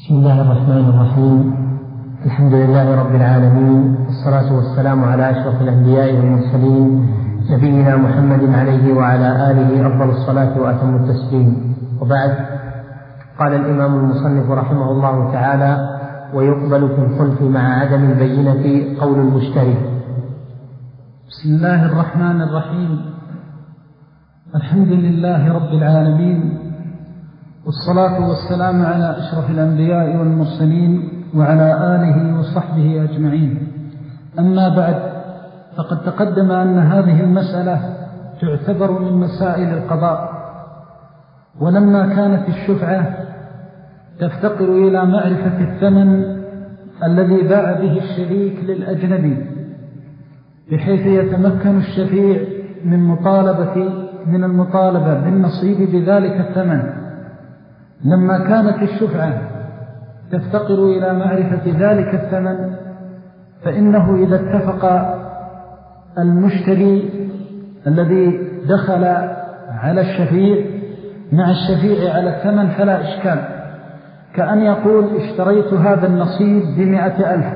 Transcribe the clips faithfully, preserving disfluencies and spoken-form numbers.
بسم الله الرحمن الرحيم. الحمد لله رب العالمين، والصلاة والسلام على أشرف الأنبياء والمرسلين نبينا محمد عليه وعلى آله أفضل الصلاة وأتم التسليم. وبعد، قال الإمام المصنف رحمه الله تعالى: ويقبل في الخلف مع عدم البينة قول المشتري. بسم الله الرحمن الرحيم. الحمد لله رب العالمين، والصلاة والسلام على أشرف الأنبياء والمرسلين وعلى آله وصحبه أجمعين. أما بعد، فقد تقدم أن هذه المسألة تعتبر من مسائل القضاء، ولما كانت الشفعة تفتقر إلى معرفة الثمن الذي باع به الشريك للأجنبي، بحيث يتمكن الشفيع من مطالبة من المطالبة بالنصيب بذلك الثمن. لما كانت الشفعة تفتقر إلى معرفة ذلك الثمن، فإنه إذا اتفق المشتري الذي دخل على الشفيع مع الشفيع على الثمن فلا إشكال، كأن يقول: اشتريت هذا النصيب بمئة ألف،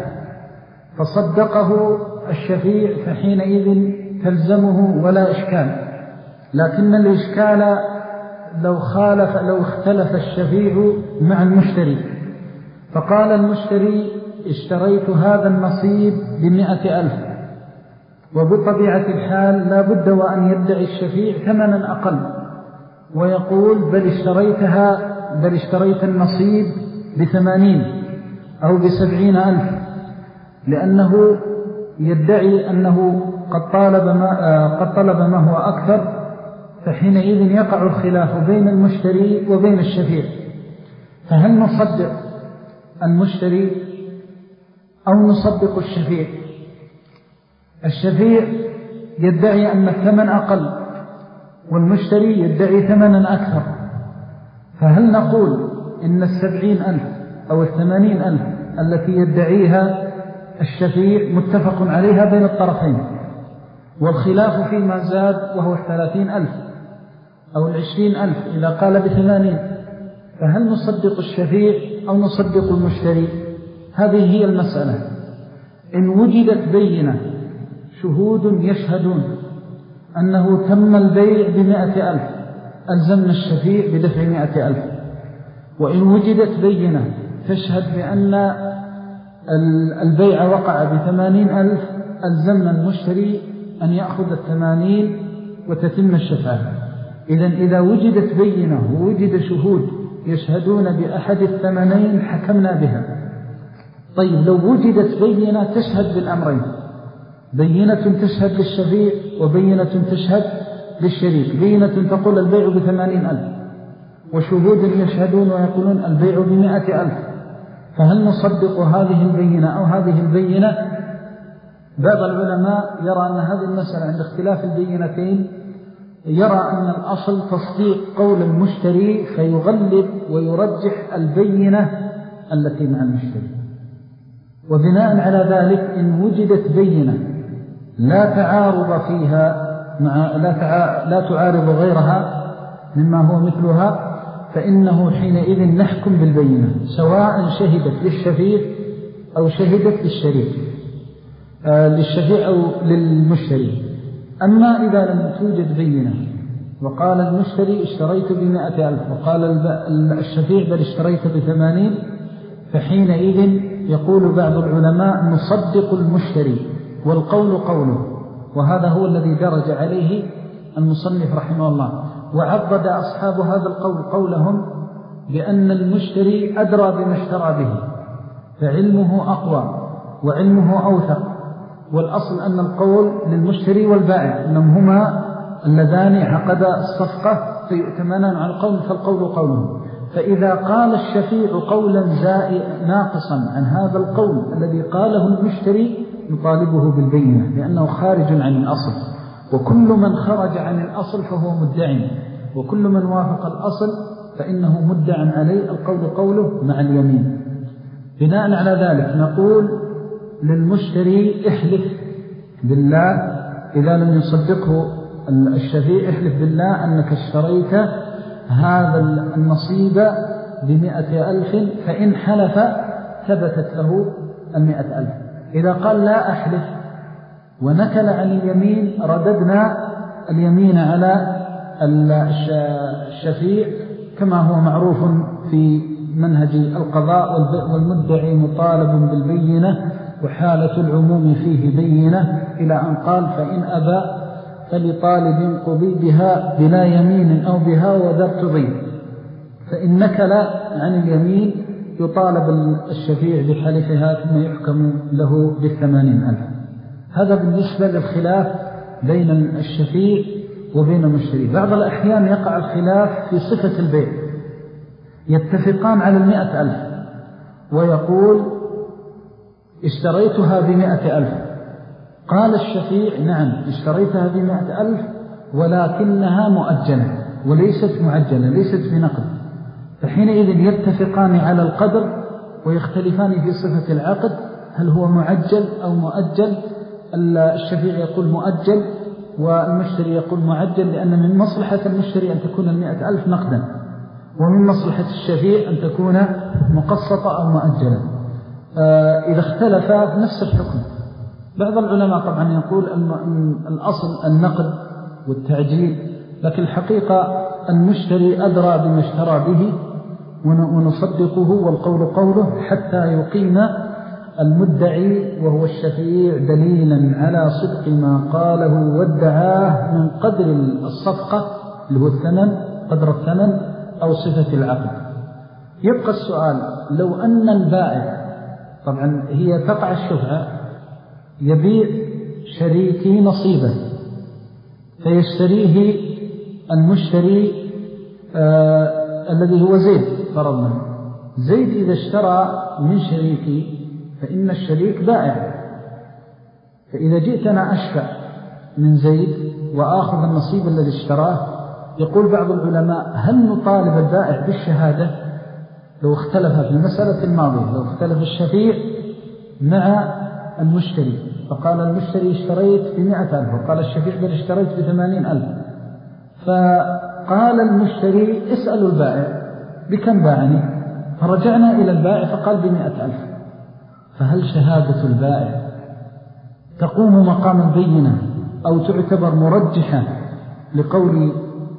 فصدقه الشفيع، فحينئذ تلزمه ولا إشكال. لكن الإشكال لو خالف لو اختلف الشفيع مع المشتري، فقال المشتري: اشتريت هذا النصيب بمئة ألف، وبطبيعة الحال لا بد وأن يدعي الشفيع ثمنا أقل، ويقول: بل اشتريتها بل اشتريت النصيب بثمانين أو بسبعين ألف، لأنه يدعي أنه قد طالب ما, قد طلب ما هو أكثر. فحينئذ يقع الخلاف بين المشتري وبين الشفيع. فهل نصدق المشتري أو نصدق الشفيع؟ الشفيع يدعي أن الثمن أقل، والمشتري يدعي ثمنا أكثر، فهل نقول إن السبعين ألف أو الثمانين ألف التي يدعيها الشفيع متفق عليها بين الطرفين، والخلاف فيما زاد وهو الثلاثين ألف أو العشرين ألف إذا قال بثمانين، فهل نصدق الشفيع أو نصدق المشتري؟ هذه هي المسألة. إن وجدت بينة، شهود يشهدون أنه تم البيع بمئة ألف، ألزمنا الشفيع بدفع مئة ألف. وإن وجدت بينة تشهد بأن البيع وقع بثمانين ألف، ألزمنا المشتري أن يأخذ الثمانين وتتم الشفعة. إذن إذا وجدت بينة ووجد شهود يشهدون بأحد الثمنين حكمنا بها. طيب، لو وجدت بينة تشهد بالأمرين، بينة تشهد للشفيع وبينة تشهد للشريك، بينة تقول البيع بثمانين ألف، وشهود يشهدون ويقولون البيع بمئة ألف، فهل نصدق هذه البينة أو هذه البينة؟ بعض العلماء يرى أن هذه المسألة عند اختلاف البينتين يرى أن الأصل تصديق قول المشتري، فيغلب ويرجح البينة التي مع المشتري. وبناء على ذلك، إن وجدت بينة لا تعارض فيها مع لا, تع... لا تعارض غيرها مما هو مثلها، فإنه حينئذ نحكم بالبينة، سواء شهدت للشفيع أو شهدت للشريك آه للشفيع أو للمشتري. أما إذا لم توجد بينة وقال المشتري اشتريت بمئة ألف وقال الشفيع بل اشتريت بثمانين، فحينئذ يقول بعض العلماء نصدق المشتري والقول قوله، وهذا هو الذي درج عليه المصنف رحمه الله. وعضد أصحاب هذا القول قولهم بأن المشتري أدرى بما اشترى به، فعلمه أقوى وعلمه أوثق، والأصل أن القول للمشتري والبائع، إنهم هما اللذان عقدا الصفقة فيؤتمنان على القول، فالقول قوله. فإذا قال الشفيع قولا زائد ناقصا عن هذا القول الذي قاله المشتري نطالبه بالبينة، لأنه خارج عن الأصل، وكل من خرج عن الأصل فهو مدعي، وكل من وافق الأصل فإنه مدعى عليه، القول قوله مع اليمين. بناء على ذلك نقول للمشتري احلف بالله إذا لم يصدقه الشفيع، احلف بالله أنك اشتريت هذا النصيب بمئة ألف، فإن حلف ثبتت له المئة ألف. إذا قال لا أحلف ونكل عن اليمين رددنا اليمين على الشفيع، كما هو معروف في منهج القضاء، والمدعي مطالب بالبينة وحالة العموم فيه بينة، إلى أن قال فإن أبى فلطالب قضي بها بلا يمين أو بها وذر تضي. فإن نكل عن اليمين يطالب الشفيع بحلفها ثم يحكم له بالثمانين ألف. هذا بالنسبة للخلاف بين الشفيع وبين المشتري. بعض الأحيان يقع الخلاف في صفة البيع، يتفقان على المئة ألف ويقول اشتريتها بمئة ألف، قال الشفيع نعم اشتريتها بمئة ألف ولكنها مؤجلة وليست معجلة، ليست بنقد. فحينئذ يتفقان على القدر ويختلفان في صفة العقد، هل هو معجل أو مؤجل. الشفيع يقول مؤجل والمشتري يقول معجل، لأن من مصلحة المشتري أن تكون المئة ألف نقدا، ومن مصلحة الشفيع أن تكون مقسطة أو مؤجلة. إذا اختلف نفس الحكم. بعض العلماء طبعا يقول الأصل النقد والتعجيل، لكن الحقيقة المشتري أدرى بما اشترى به ونصدقه، والقول قوله حتى يقيم المدعي وهو الشفيع دليلا على صدق ما قاله وادعاه من قدر الصفقة اللي هو الثمن، قدر الثمن أو صفة العقد. يبقى السؤال، لو أن البائع، طبعا هي تقع الشفعة، يبيع شريكي نصيبه فيشتريه المشتري آه الذي هو زيد فرضنا. زيد إذا اشترى من شريكي فإن الشريك بائع، فإذا جئت أنا أشفع من زيد وآخذ النصيب الذي اشتراه، يقول بعض العلماء هل نطالب البائع بالشهادة لو اختلف في المسألة الماضية، لو اختلف الشفيع مع المشتري، فقال المشتري اشتريت بمئة ألف وقال الشفيع بل اشتريت بثمانين ألف، فقال المشتري اسألوا البائع بكم باعني، فرجعنا إلى البائع فقال بمئة ألف، فهل شهادة البائع تقوم مقام البينة أو تعتبر مرجحة لقول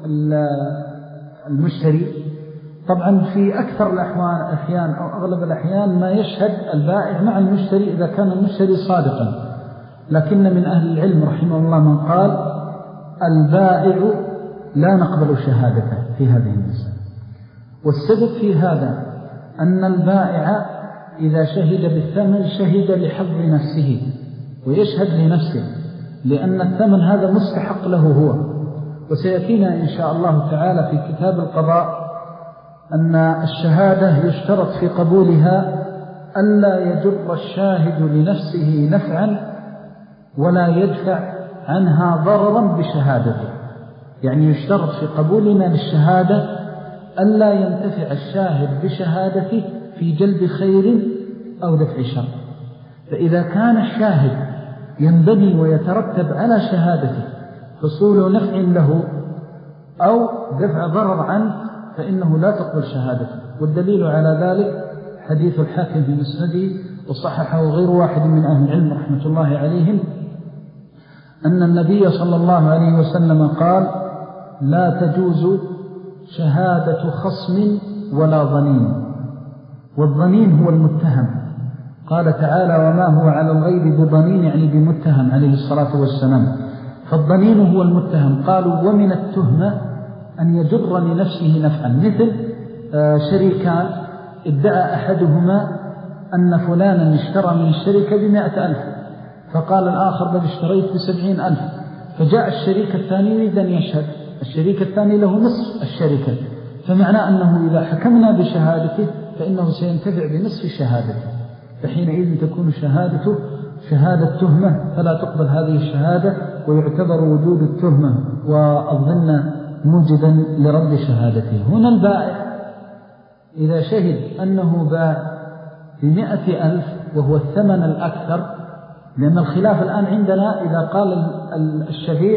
المشتري؟ طبعا في أكثر الأحيان أو أغلب الأحيان ما يشهد البائع مع المشتري إذا كان المشتري صادقا، لكن من أهل العلم رحمه الله من قال البائع لا نقبل شهادته في هذه المسألة. والسبب في هذا أن البائع إذا شهد بالثمن شهد لحظ نفسه ويشهد لنفسه، لأن الثمن هذا مستحق له هو. وسيأتينا إن شاء الله تعالى في كتاب القضاء أن الشهادة يشترط في قبولها ألا يجر الشاهد لنفسه نفعا ولا يدفع عنها ضررا بشهادته. يعني يشترط في قبولنا للشهادة ألا ينتفع الشاهد بشهادته في جلب خير أو دفع شر. فإذا كان الشاهد ينبني ويترتب على شهادته حصول نفع له أو دفع ضرر عنه فإنه لا تقبل شهادته. والدليل على ذلك حديث الحاكم في مسنده وصححه غير واحد من أهل العلم رحمة الله عليهم أن النبي صلى الله عليه وسلم قال لا تجوز شهادة خصم ولا ظنين، والظنين هو المتهم. قال تعالى وما هو على الغيب بظنين، يعني بمتهم عليه الصلاة والسلام، فالظنين هو المتهم. قالوا ومن التهمة أن يجر لنفسه نفعا، مثل شريكان ادعى أحدهما أن فلانا اشترى من الشركة بمائة ألف، فقال الآخر بل اشتريت بسبعين ألف، فجاء الشريك الثاني يريد أن يشهد، الشريك الثاني له نصف الشركة، فمعنى أنه إذا حكمنا بشهادته فإنه سينتفع بنصف شهادته، فحينئذ تكون شهادته شهادة تهمة فلا تقبل هذه الشهادة، ويعتبر وجود التهمة والظن موجدا لرد شهادته. هنا البائع إذا شهد أنه باع بمئة ألف وهو الثمن الأكثر، لأن الخلاف الآن عندنا إذا قال الشفيع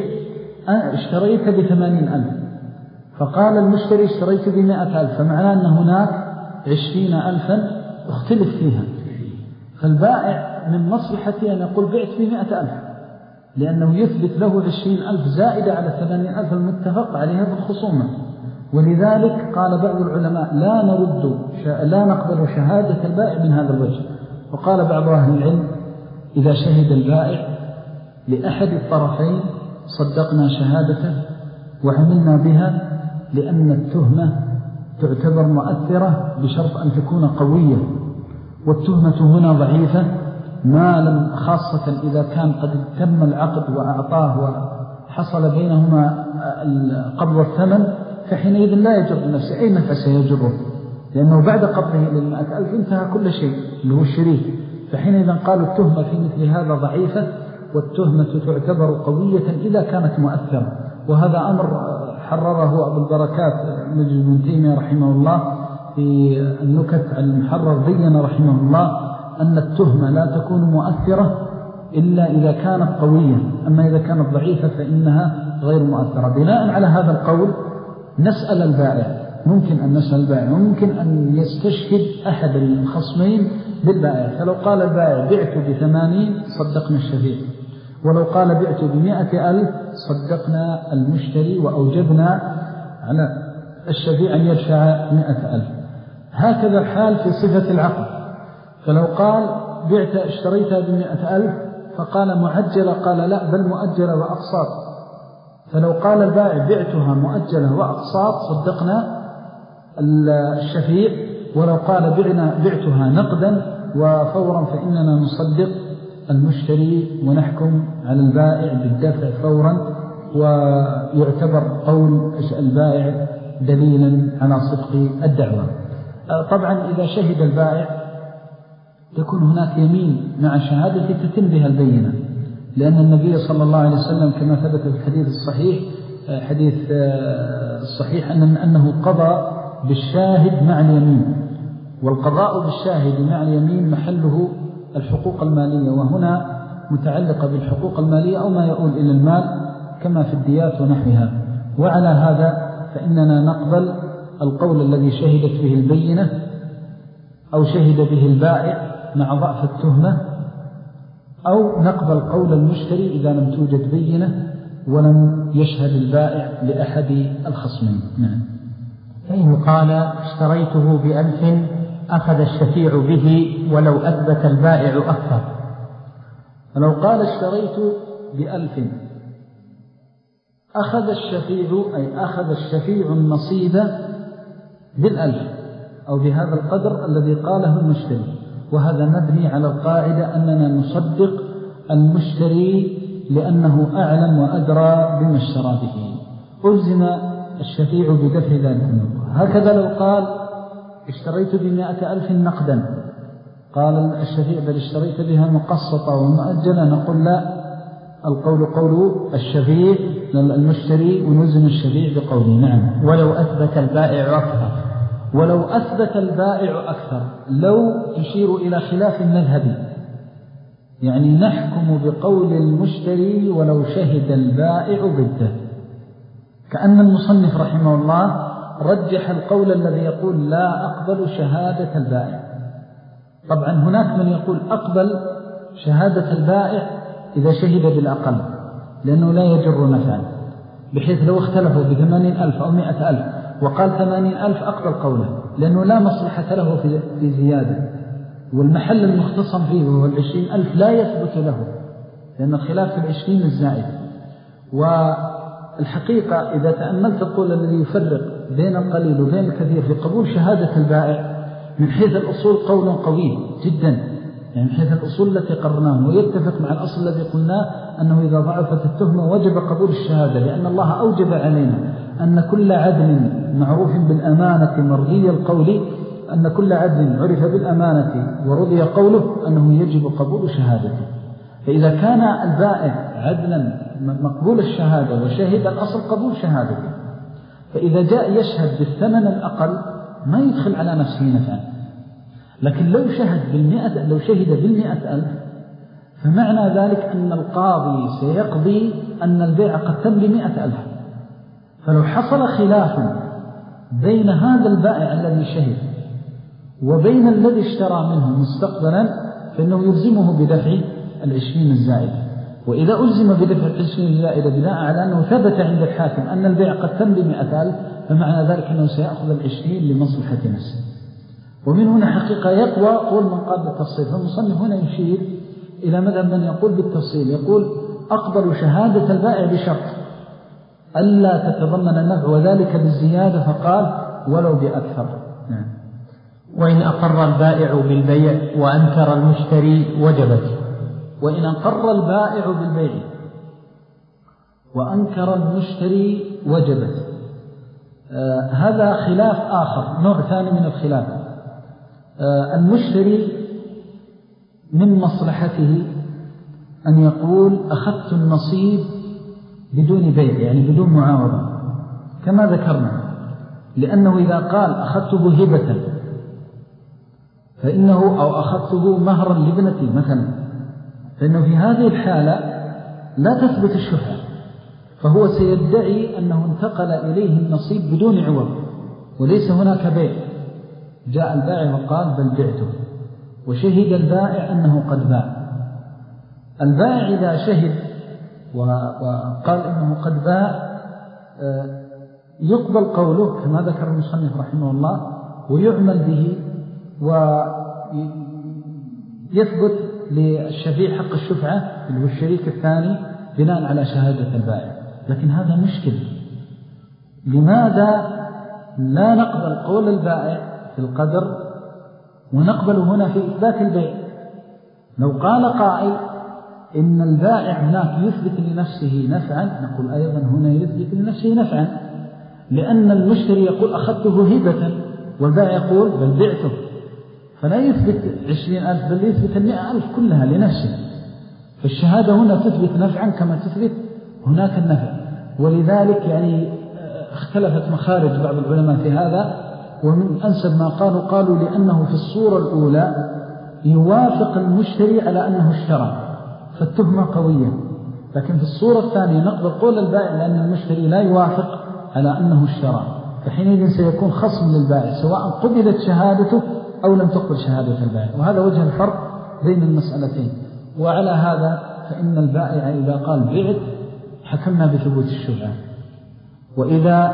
اشتريت بثمانين ألف فقال المشتري اشتريت بمئة ألف، فمعناه أن هناك عشرين ألفا اختلف فيها، فالبائع من مصلحته أن يقول بعت في مئة ألف، لأنه يثبت له عشرين ألف زائدة على ثمانين ألف المتفق عليها في الخصومة. ولذلك قال بعض العلماء لا نرد لا نقبل شهادة البائع من هذا الوجه. وقال بعض أهل العلم إذا شهد البائع لأحد الطرفين صدقنا شهادته وعملنا بها، لأن التهمة تعتبر مؤثرة بشرط أن تكون قوية، والتهمة هنا ضعيفة ما لم، خاصة إذا كان قد تم العقد وأعطاه وحصل بينهما قبض الثمن، فحينئذ لا يجر نفسه أي نفس يجره، لأنه بعد قبضه للمئة ألف انتهى كل شيء اللي هو الشريك. فحينئذ قالوا التهمة في مثل هذا ضعيفة، والتهمة تعتبر قوية إذا كانت مؤثرة. وهذا أمر حرره أبو البركات نجم بن تيمية رحمه الله في النكت على المحرر، بين رحمه الله أن التهمة لا تكون مؤثرة إلا إذا كانت قوية، أما إذا كانت ضعيفة فإنها غير مؤثرة. بناء على هذا القول نسأل البائع، ممكن أن نسأل البائع، وممكن أن يستشهد أحد الخصمين بالبائع. فلو قال البائع بعت بثمانين صدقنا الشفيع، ولو قال بعت بمئة ألف صدقنا المشتري وأوجبنا على الشفيع أن يدفع مئة ألف. هكذا الحال في صفة العقد. فلو قال بعت اشتريتها بمئة ألف فقال معجلة، قال لا بل مؤجلة وأقساط. فلو قال البائع بعتها مؤجلة وأقساط صدقنا الشفيع، ولو قال بعنا بعتها نقدا وفورا فإننا نصدق المشتري ونحكم على البائع بالدفع فورا، ويعتبر قول البائع دليلا على صدق الدعوة. طبعا إذا شهد البائع تكون هناك يمين مع شهادة تتم بها البينة، لأن النبي صلى الله عليه وسلم كما ثبت في الحديث الصحيح حديث الصحيح أن أنه قضى بالشاهد مع اليمين، والقضاء بالشاهد مع اليمين محله الحقوق المالية، وهنا متعلقة بالحقوق المالية أو ما يؤول إلى المال كما في الديات ونحوها. وعلى هذا فإننا نقبل القول الذي شهدت به البينة أو شهد به البائع مع ضعف التهمة، أو نقبل قول المشتري إذا لم توجد بينة ولم يشهد البائع لأحد الخصمين. نعم. فإن قال اشتريته بألف أخذ الشفيع به ولو أثبت البائع أكثر. فلو قال اشتريت بألف أخذ الشفيع، أي أخذ الشفيع النصيب بالألف أو بهذا القدر الذي قاله المشتري، وهذا مبني على القاعدة أننا نصدق المشتري لأنه أعلم وأدرى بما اشترى به، ألزم الشفيع بدفع ذلك. هكذا لو قال اشتريت بمئة ألف نقدا، قال الشفيع بل اشتريت بها مقسطة ومؤجلة، نقول لا، القول قول الشفيع المشتري ونلزم الشفيع بقوله. نعم. ولو أثبت البائع أكثر. ولو أثبت البائع أكثر، لو يشير إلى خلاف مذهبي، يعني نحكم بقول المشتري ولو شهد البائع ضده، كأن المصنف رحمه الله رجح القول الذي يقول لا أقبل شهادة البائع. طبعا هناك من يقول أقبل شهادة البائع إذا شهد بالأقل، لأنه لا يجر نفعا، بحيث لو اختلفوا بثمانين ألف أو مئة ألف وقال ثمانين ألف أقبل قوله، لأنه لا مصلحة له في زيادة، والمحل المختصم فيه وهو العشرين ألف لا يثبت له، لأن الخلاف في العشرين الزائد. والحقيقة إذا تأملت القول الذي يفرق بين القليل وبين الكثير في قبول شهادة البائع من حيث الأصول قول قوي جدا، يعني من حيث الأصول التي قررناه، ويتفق مع الأصل الذي قلناه أنه إذا ضعفت التهمة وجب قبول الشهادة، لأن الله أوجب علينا أن كل عدل معروف بالأمانة مرضي القول، أن كل عدل عرف بالأمانة ورضي قوله أنه يجب قبول شهادته. فإذا كان البائع عدلا مقبول الشهادة وشهد الأصل قبول شهادته، فإذا جاء يشهد بالثمن الأقل ما يدخل على نفسه نفعا. لكن لو شهد بالمئة لو شهد بالمئة ألف فمعنى ذلك أن القاضي سيقضي أن البيع قد تم بمئة ألف. فلو حصل خلاف بين هذا البائع الذي شهد وبين الذي اشترى منه مستقبلا فإنه يلزمه بدفع العشرين الزائدة. وإذا ألزم بدفع العشرين الزائدة بناء على أنه ثبت عند الحاكم أن البيع قد تم بمئة ألف فمعنى ذلك أنه سيأخذ العشرين لمصلحة نفسه. ومن هنا حقيقة يقوى قول من قال بالتفصيل. فالمصنف هنا يشير إلى مذهب من يقول بالتفصيل، يقول أقبل شهادة البائع بشرط ألا تتضمن النفع وذلك بالزيادة، فقال ولو بأكثر. نعم. وإن أقر البائع بالبيع وأنكر المشتري وجبت. وإن أقر البائع بالبيع وأنكر المشتري وجبت. آه هذا خلاف آخر، نوع ثاني من الخلاف. آه المشتري من مصلحته أن يقول أخذت النصيب بدون بيع، يعني بدون معاوضة كما ذكرنا، لأنه إذا قال أخذته هبة فإنه أو أخذته مهرا لابنتي مثلا، فإنه في هذه الحالة لا تثبت الشفعة، فهو سيدعي أنه انتقل إليه النصيب بدون عوض وليس هناك بيع. جاء البائع وقال بل بعته، وشهد البائع أنه قد باع. البائع إذا شهد وقال إنه قد باع يقبل قوله كما ذكر المصنف رحمه الله ويعمل به، ويثبت للشفيع حق الشفعة اللي هو الشريك الثاني بناء على شهادة البائع. لكن هذا مشكل. لماذا لا نقبل قول البائع في القدر ونقبل هنا في إثبات البيع؟ لو قال قائل إن البائع هناك يثبت لنفسه نفعا، نقول أيضا هنا يثبت لنفسه نفعا، لأن المشتري يقول أخذته هبة والبائع يقول بل بعته، فلا يثبت عشرين ألف بل يثبت المئة ألف كلها لنفسه. فالشهادة هنا تثبت نفعا كما تثبت هناك النفع. ولذلك يعني اختلفت مخارج بعض العلماء في هذا، ومن أنسب ما قالوا قالوا لأنه في الصورة الأولى يوافق المشتري على أنه اشترى فالتهمة قوية، لكن في الصورة الثانية نقبل قول البائع لأن المشتري لا يوافق على أنه اشترى، فحينئذ سيكون خصم للبائع سواء قبلت شهادته أو لم تقبل شهادة البائع. وهذا وجه الفرق بين المسألتين. وعلى هذا فإن البائع إذا قال بعت حكمنا بثبوت الشفعة. وإذا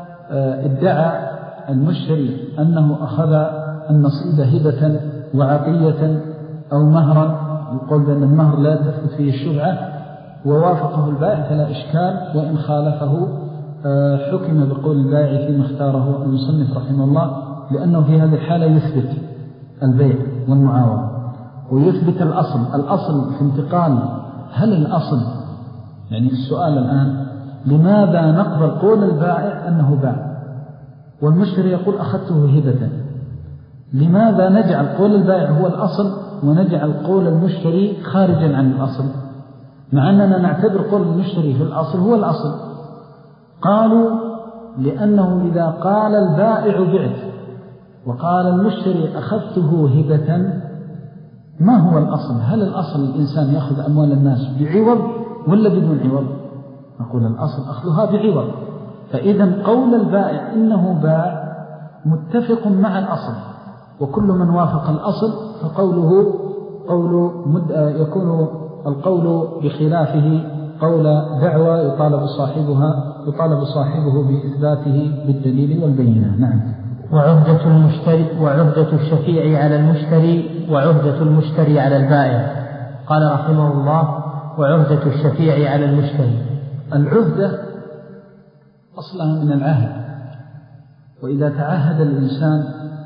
ادعى المشتري أنه أخذ النصيب هبة وعطية أو مهرا، يقول بأن المهر لا تثبت فيه الشفعة، ووافقه البائع فلا إشكال. وإن خالفه حكم بقول البائع فيما اختاره المصنف رحمه الله، لأنه في هذه الحالة يثبت البيع والمعاوضة ويثبت الأصل. الأصل في انتقال، هل الأصل يعني السؤال الآن لماذا نقبل قول البائع أنه باع والمشتري يقول أخذته هبة؟ لماذا نجعل قول البائع هو الأصل ونجعل قول المشتري خارجا عن الأصل، مع أننا نعتبر قول المشتري في الأصل هو الأصل؟ قالوا لأنه إذا قال البائع بعت وقال المشتري أخذته هبة ما هو الأصل؟ هل الأصل الإنسان يأخذ أموال الناس بعوض ولا بدون عوض؟ نقول الأصل أخذها بعوض. فإذا قول البائع إنه باع متفق مع الأصل، وكل من وافق الأصل فقوله قول مد... يكون القول بخلافه قول دعوى يطالب صاحبها يطالب صاحبه بإثباته بالدليل والبينة. نعم. وعهدة المشتري وعهدة الشفيع على المشتري وعهدة المشتري على البائع. قال رحمه الله وعهدة الشفيع على المشتري. العهدة أصلها من العهد، وإذا تعهد الإنسان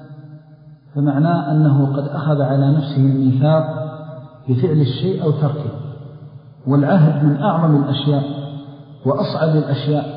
فمعناه أنه قد أخذ على نفسه الميثاق بفعل الشيء أو تركه. والعهد من أعظم الأشياء وأصعب الأشياء.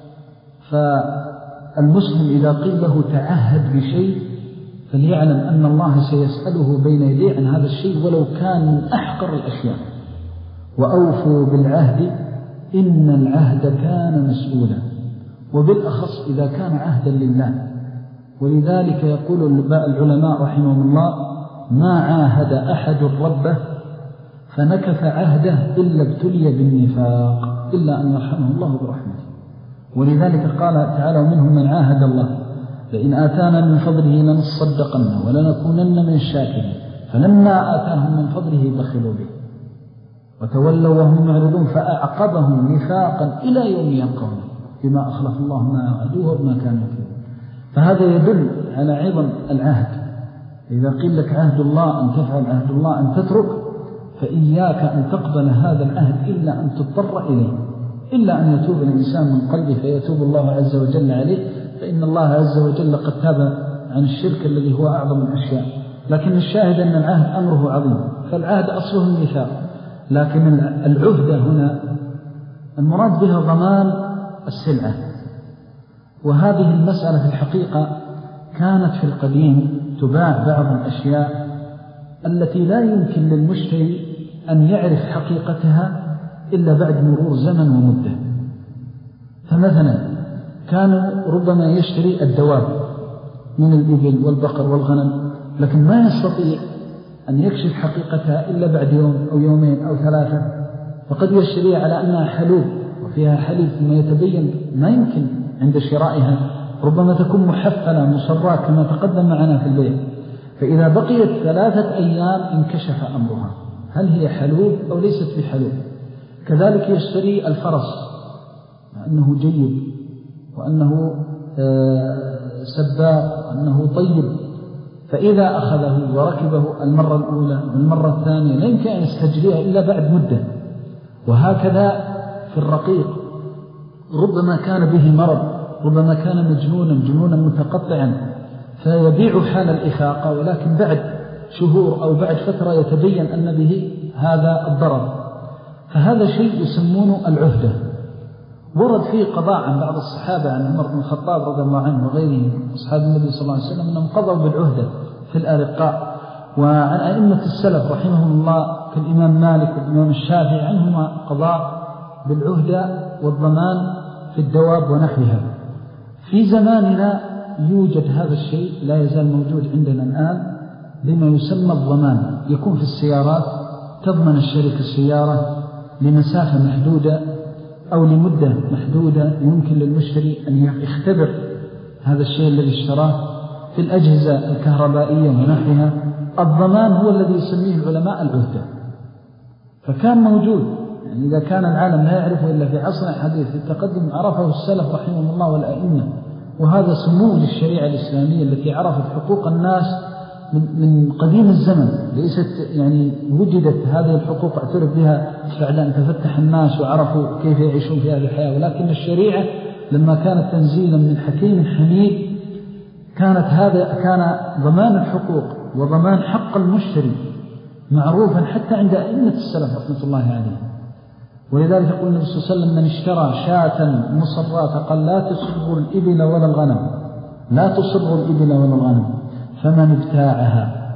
فالمسلم إذا قيل له تعهد بشيء فليعلم أن الله سيسأله بين يديه عن هذا الشيء ولو كان من أحقر الأشياء. وأوفوا بالعهد إن العهد كان مسؤولا، وبالأخص إذا كان عهدا لله. ولذلك يقول العلماء رحمهم الله ما عاهد أحد ربه فنكث عهده إلا ابتلي بالنفاق إلا أن يرحمه الله برحمته. ولذلك قال تعالى ومنهم من عاهد الله لئن آتانا من فضله لنصدقن ولنكونن من الشاكرين فلما آتاهم من فضله بخلوا به وتولوا وهم معرضون فأعقبهم نفاقا إلى يوم يلقونه بما أخلف الله ما وعدوه وما كانوا يكذبون. فهذا يدل على عظم العهد. إذا قيل لك عهد الله أن تفعل، عهد الله أن تترك، فإياك أن تقبل هذا العهد إلا أن تضطر إليه، إلا أن يتوب الإنسان من قلبه فيتوب الله عز وجل عليه، فإن الله عز وجل قد تاب عن الشرك الذي هو أعظم الأشياء. لكن الشاهد أن العهد أمره عظيم، فالعهد أصله الميثاق، لكن العهدة هنا المراد بها ضمان السلعة. وهذه المسألة في الحقيقة كانت في القديم تباع بعض الأشياء التي لا يمكن للمشتري أن يعرف حقيقتها إلا بعد مرور زمن ومدة. فمثلا كان ربما يشتري الدواب من الإبل والبقر والغنم، لكن ما يستطيع أن يكشف حقيقتها إلا بعد يوم أو يومين أو ثلاثة، فقد يشتريها على أنها حلوب وفيها حليب، ثم يتبين ما يمكن عند شرائها ربما تكون محفلة مصرات كما تقدم معنا في البيع. فإذا بقيت ثلاثة أيام انكشف أمرها، هل هي حلوب أو ليست بحلوب. كذلك يشتري الفرس وأنه جيد وأنه سباق وأنه طيب، فإذا أخذه وركبه المرة الأولى والمرة الثانية لا يمكن أن يستجريها إلا بعد مدة. وهكذا في الرقيق، ربما كان به مرض، ربما كان مجنونا جنونا متقطعا فيبيع حال الإفاقة، ولكن بعد شهور أو بعد فترة يتبين أن به هذا الضرر. فهذا شيء يسمونه العهدة. ورد فيه قضاء عن بعض الصحابة عن عمر بن الخطاب رضي الله عنه وغيره أصحاب النبي صلى الله عليه وسلم أنهم قضوا بالعهدة في الأرقاء. وعن أئمة السلف رحمهم الله كالإمام مالك والإمام الشافعي عنهما قضاء بالعهدة والضمان في الدواب ونحوها. في زماننا يوجد هذا الشيء، لا يزال موجود عندنا الآن، بما يسمى الضمان. يكون في السيارات، تضمن الشركة السيارة لمسافة محدودة أو لمدة محدودة، يمكن للمشتري أن يختبر هذا الشيء الذي اشتراه في الأجهزة الكهربائية ونحوها. الضمان هو الذي يسميه العلماء العهدة. فكان موجود، يعني إذا كان العالم لا يعرفه إلا في عصر الحديث في التقدم عرفه السلف رحمهم الله والأئمة. وهذا سمو للشريعة الإسلامية التي عرفت حقوق الناس من قديم الزمن، ليست يعني وجدت هذه الحقوق اعترف بها بعد أن تفتح الناس وعرفوا كيف يعيشون في هذه الحياة. ولكن الشريعة لما كانت تنزيلا من حكيم حميد كانت هذا كان ضمان الحقوق وضمان حق المشتري معروفا حتى عند أئمة السلف رحمة الله عليه. ولذلك يقول النبي صلى الله عليه وسلم: من اشترى شاة مصرات قال لا تصر الإبل ولا الغنم، لا تصر الإبل ولا الغنم، فمن ابتاعها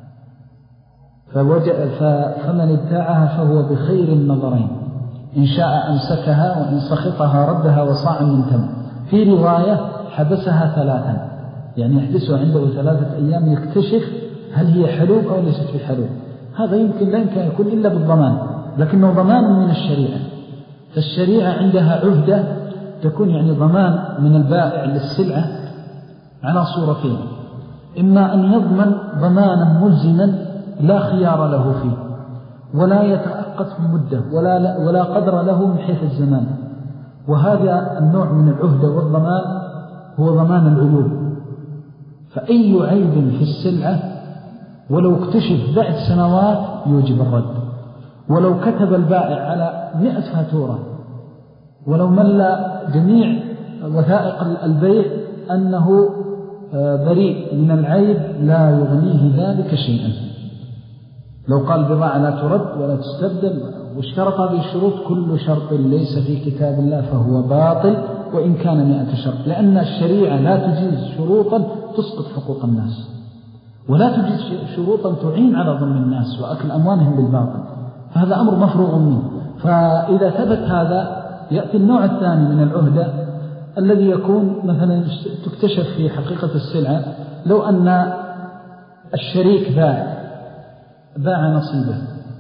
فمن ابتاعها فهو بخير النظرين، إن شاء أمسكها وإن سخطها ردها وصاع من تم. في رواية حبسها ثلاثا، يعني يحبسها عنده ثلاثة أيام يكتشف هل هي حلوب أو ليست في حلوب. هذا يمكن لا يمكن يكون إلا بالضمان، لكنه ضمان من الشريعة. فالشريعة عندها عهدة تكون يعني ضمان من البائع للسلعة على صورتين: إما أن يضمن ضمانا ملزما لا خيار له فيه ولا يتأقت في المدة ولا, ولا قدر له من حيث الزمان. وهذا النوع من العهدة والضمان هو ضمان العيوب. فأي عيب في السلعة ولو اكتشف بعد سنوات يوجب الرد. ولو كتب البائع على مئة فاتورة، ولو ملى جميع وثائق البيع أنه بريء من العيب لا يغنيه ذلك شيئا. لو قال بضاعة لا ترد ولا تستبدل واشترط هذه الشروط، كل شرط ليس في كتاب الله فهو باطل وإن كان مئة شرط، لأن الشريعة لا تجيز شروطا تسقط حقوق الناس، ولا تجيز شروطا تعين على ظلم الناس وأكل أموالهم بالباطل. فهذا أمر مفروغ منه. فإذا ثبت هذا يأتي النوع الثاني من العهدة الذي يكون مثلا تكتشف في حقيقة السلعة. لو أن الشريك باع باع نصيبه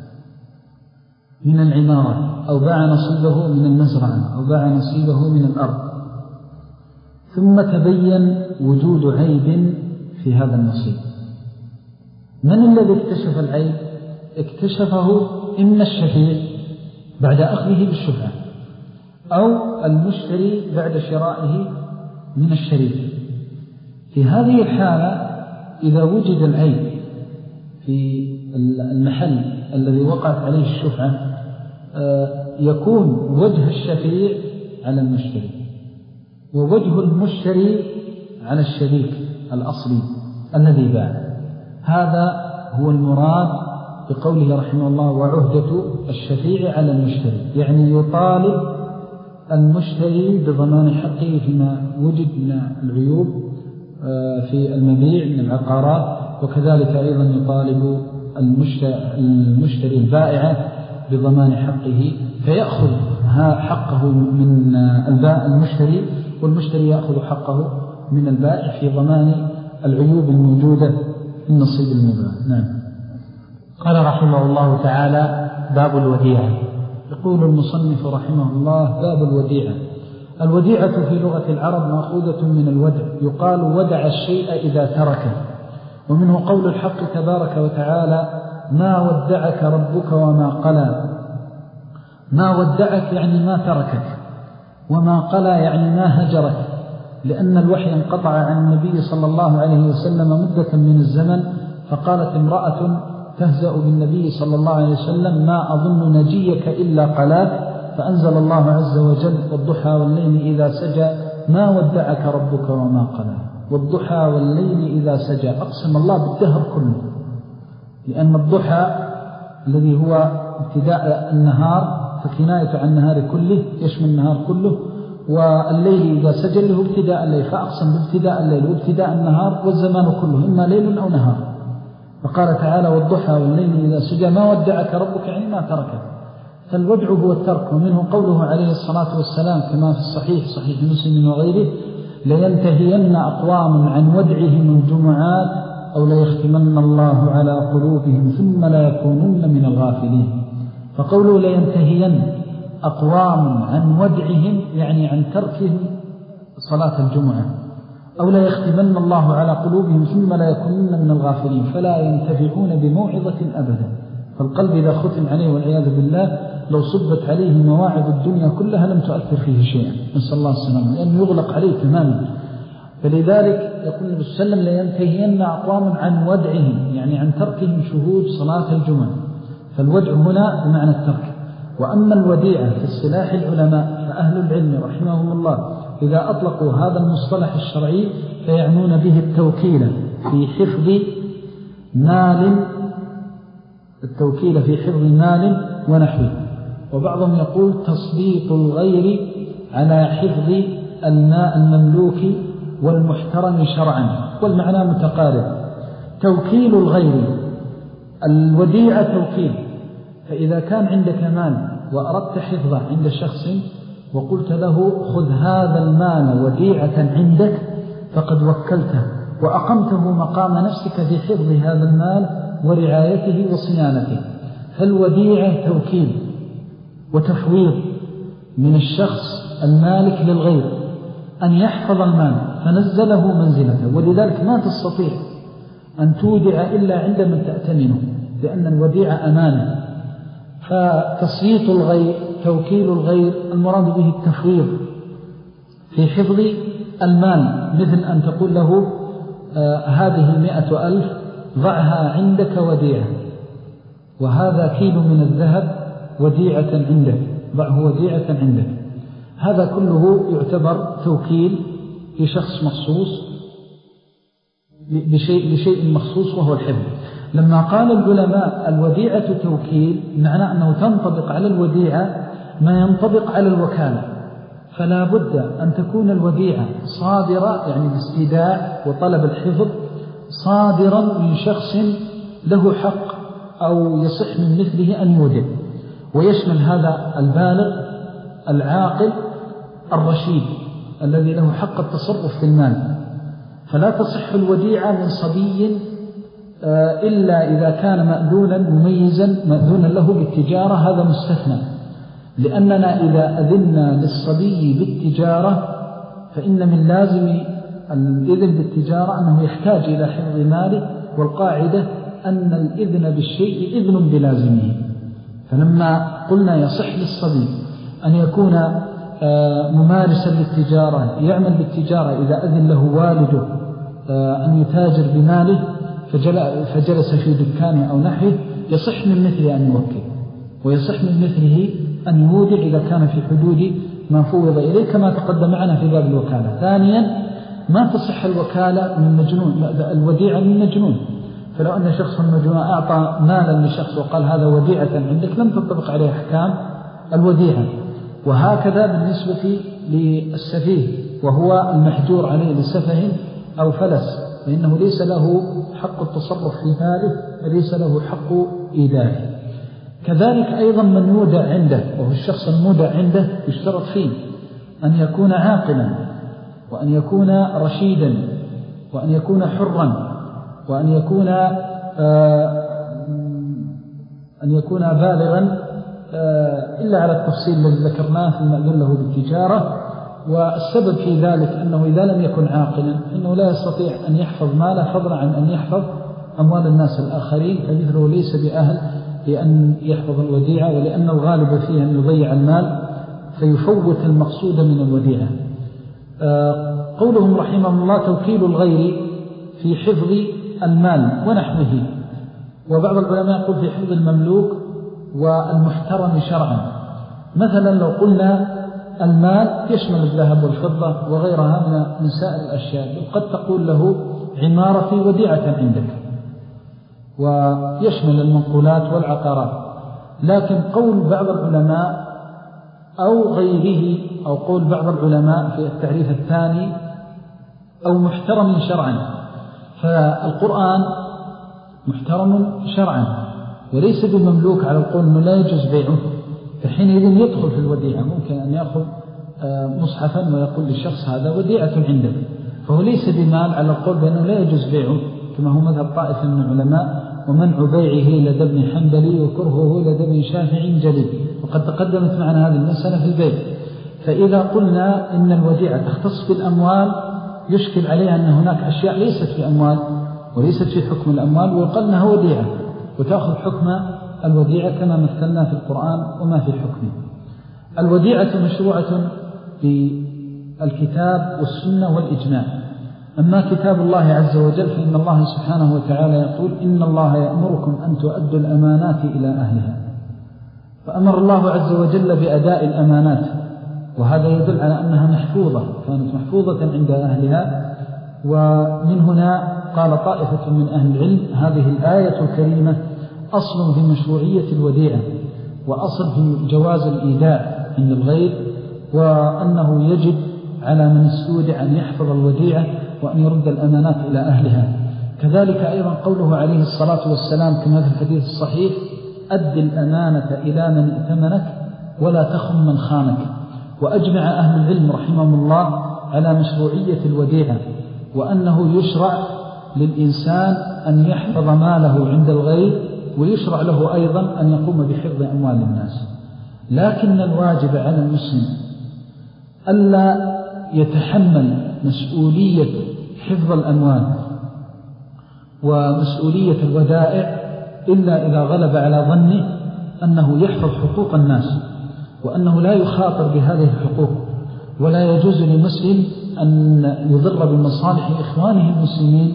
من العمارة أو باع نصيبه من المزرعة أو باع نصيبه من الأرض، ثم تبين وجود عيب في هذا النصيب. من الذي اكتشف العيب؟ اكتشفه إما الشفيع بعد أخذه بالشفعة أو المشتري بعد شرائه من الشريك. في هذه الحالة إذا وجد العيب في المحل الذي وقعت عليه الشفعة يكون وجه الشفيع على المشتري ووجه المشتري على الشريك الأصلي الذي باع. هذا هو المراد بقوله رحمه الله وعهدة الشفيع على المشتري، يعني يطالب المشتري بضمان حقه فيما وجد من العيوب في المبيع من العقارات، وكذلك أيضا يطالب المشتري البائع بضمان حقه، فيأخذ حقه من البائع المشتري والمشتري يأخذ حقه من البائع في ضمان العيوب الموجودة في النصيب المباع. نعم. قال رحمه الله تعالى باب الوديعة. يقول المصنف رحمه الله باب الوديعة. الوديعة في لغة العرب مأخوذة من الودع، يقال ودع الشيء إذا تركه، ومنه قول الحق تبارك وتعالى ما ودعك ربك وما قلى. ما ودعك يعني ما تركك، وما قلى يعني ما هجرك، لأن الوحي انقطع عن النبي صلى الله عليه وسلم مدة من الزمن، فقالت امرأة تهزأ بالنبي صلى الله عليه وسلم ما أظن نجيك إلا قلاك، فأنزل الله عز وجل والضحى والليل إذا سجى ما ودعك ربك وما قلى. والضحى والليل إذا سجى أقسم الله بالدهر كله، لأن الضحى الذي هو ابتداء النهار فكناية عن النهار كله يشمل النهار كله، والليل إذا سجى له ابتداء الليل، فأقسم بابتداء الليل وابتداء النهار والزمان كله إما ليل أو نهار. فقال تعالى والضحى والليل إذا سجى ما ودعك ربك يعني ما تركك. فالودع هو الترك، ومنه قوله عليه الصلاة والسلام كما في الصحيح صحيح مسلم وغيره لينتهين أقوام عن ودعهم الجمعات أو ليختمن الله على قلوبهم ثم لا يكونن من الغافلين. فقوله لينتهين أقوام عن ودعهم يعني عن تركهم صلاة الجمعة، أو لا يختمن الله على قلوبهم ثم لا يكونن من الغافلين، فلا ينتفعون بموعظة أبدا. فالقلب إذا ختم عليه والعياذ بالله لو صبت عليه مواعظ الدنيا كلها لم تؤثر فيه شيئا، نسأل الله السلامة، لأنه يغلق عليه تماما. فلذلك يقول النبي صلى الله عليه وسلم لينتهين أقوام عن ودعهم يعني عن تركهم شهود صلاة الجمعة. فالودع هنا بمعنى الترك. وأما الوديعة في اصطلاح العلماء فأهل العلم رحمهم الله إذا أطلقوا هذا المصطلح الشرعي فيعنون به التوكيل في حفظ مال التوكيل في حفظ مال ونحوه. وبعضهم يقول تصديق الغير على حفظ الماء المملوك والمحترم شرعا، والمعنى متقارب. توكيل الغير الوديعة توكيل، فإذا كان عندك مال وأردت حفظه عند شخص وقلت له خذ هذا المال وديعة عندك فقد وكلته وأقمته مقام نفسك في حفظ هذا المال ورعايته وصيانته. فالوديعة توكيل وتفويض من الشخص المالك للغير أن يحفظ المال فنزله منزلته، ولذلك ما تستطيع أن تودع إلا عندما تأتمنه، لأن الوديعة أمانة. فتصويت الغير توكيل الغير المراد به التفويض في حفظ المال، مثل أن تقول له آه هذه مئة ألف ضعها عندك وديعة، وهذا كيلو من الذهب وديعة عندك ضعه وديعة عندك. هذا كله يعتبر توكيل لشخص مخصوص بشيء, بشيء مخصوص وهو الحفظ. لما قال العلماء الوديعة توكيل معناه أنه تنطبق على الوديعة ما ينطبق على الوكالة، فلا بد أن تكون الوديعة صادرة يعني باستيداع وطلب الحفظ صادرا من شخص له حق أو يصح من مثله أن يودع، ويشمل هذا البالغ العاقل الرشيد الذي له حق التصرف في المال. فلا تصح الوديعة من صبي إلا إذا كان مأذونا مميزا مأذونا له بالتجارة، هذا مستثنى، لأننا إذا أذنا للصبي بالتجارة فإن من لازم الإذن بالتجارة أنه يحتاج إلى حفظ ماله، والقاعدة أن الإذن بالشيء إذن بلازمه. فلما قلنا يصح للصبي أن يكون ممارسا للتجارة يعمل بالتجارة إذا أذن له والده أن يتاجر بماله فجلس في دكانه أو نحوه، يصح من مثله أن يوكل، ويصح من مثله أن يودع إذا كان في حدود ما فوض إليه كما تقدم معنا في باب الوكالة. ثانيا ما تصح الوكالة من مجنون، الوديعة من مجنون. فلو أن شخص مجنون أعطى مالا لشخص وقال هذا وديعة عندك لم تنطبق عليه أحكام الوديعة. وهكذا بالنسبة للسفيه وهو المحجور عليه لسفه أو فلس، فإنه ليس له حق التصرف في ماله وليس له حق إيداعه. كذلك أيضا من يودع عنده، وهو الشخص المودع عنده يشترط فيه أن يكون عاقلا، وأن يكون رشيدا، وأن يكون حرا، وأن يكون آه أن يكون بالغا آه إلا على التفصيل الذي ذكرناه في المأذون له بالتجارة. والسبب في ذلك أنه إذا لم يكن عاقلا إنه لا يستطيع أن يحفظ ماله فضلا عن أن يحفظ أموال الناس الآخرين، فمثله ليس بأهل لأن يحفظ الوديعة، ولأن الغالب فيه أن يضيع المال فيفوت المقصود من الوديعة. آه قولهم رحمه الله توكيل الغير في حفظ المال ونحوه. وبعض العلماء يقول في حفظ المملوك والمحترم شرعا. مثلا لو قلنا المال يشمل الذهب والفضة وغيرها من سائر الأشياء، قد تقول له عمارتي وديعة عندك، ويشمل المنقولات والعقارات. لكن قول بعض العلماء أو غيره أو قول بعض العلماء في التعريف الثاني أو محترم شرعا، فالقرآن محترم شرعا وليس بمملوك على القول أنه لا يجوز بيعه، فحينئذ يدخل في الوديعة. ممكن أن يأخذ مصحفا ويقول للشخص هذا وديعة عندك، فهو ليس بمال على القول بأنه لا يجوز بيعه كما هو مذهب طائفة من العلماء، ومنع بيعه لدى ابن حنبلي وكرهه لدى ابن شافعي جليل، وقد تقدمت معنا هذه المسألة في البيع. فإذا قلنا إن الوديعة تختص بالأموال يشكل عليها أن هناك أشياء ليست في أموال وليست في حكم الأموال ويقال أنها وديعة، وتأخذ حكم الوديعة كما مثلنا في القرآن وما في حكمه. الوديعة مشروعة في الكتاب والسنة والإجماع. أما كتاب الله عز وجل فإن الله سبحانه وتعالى يقول إن الله يأمركم أن تؤدوا الأمانات إلى أهلها، فأمر الله عز وجل بأداء الأمانات، وهذا يدل على أنها محفوظة، كانت محفوظة عند أهلها. ومن هنا قال طائفة من أهل العلم هذه الآية الكريمة أصل في مشروعية الوديعة، وأصل في جواز الإيداع عند الغير، وأنه يجب على من استودع أن يحفظ الوديعة وأن يرد الأمانات إلى أهلها. كذلك أيضا قوله عليه الصلاة والسلام كما في الحديث الصحيح أد الأمانة إلى من ائتمنك ولا تخن من خانك. وأجمع أهل العلم رحمهم الله على مشروعية الوديعة، وأنه يشرع للإنسان أن يحفظ ماله عند الغير، ويشرع له أيضا أن يقوم بحفظ أموال الناس. لكن الواجب على المسلم ألا يتحمل مسؤولية حفظ الأموال ومسؤولية الودائع إلا إذا غلب على ظنه أنه يحفظ حقوق الناس، وأنه لا يخاطر بهذه الحقوق. ولا يجوز لمسلم أن يضر بمصالح إخوانه المسلمين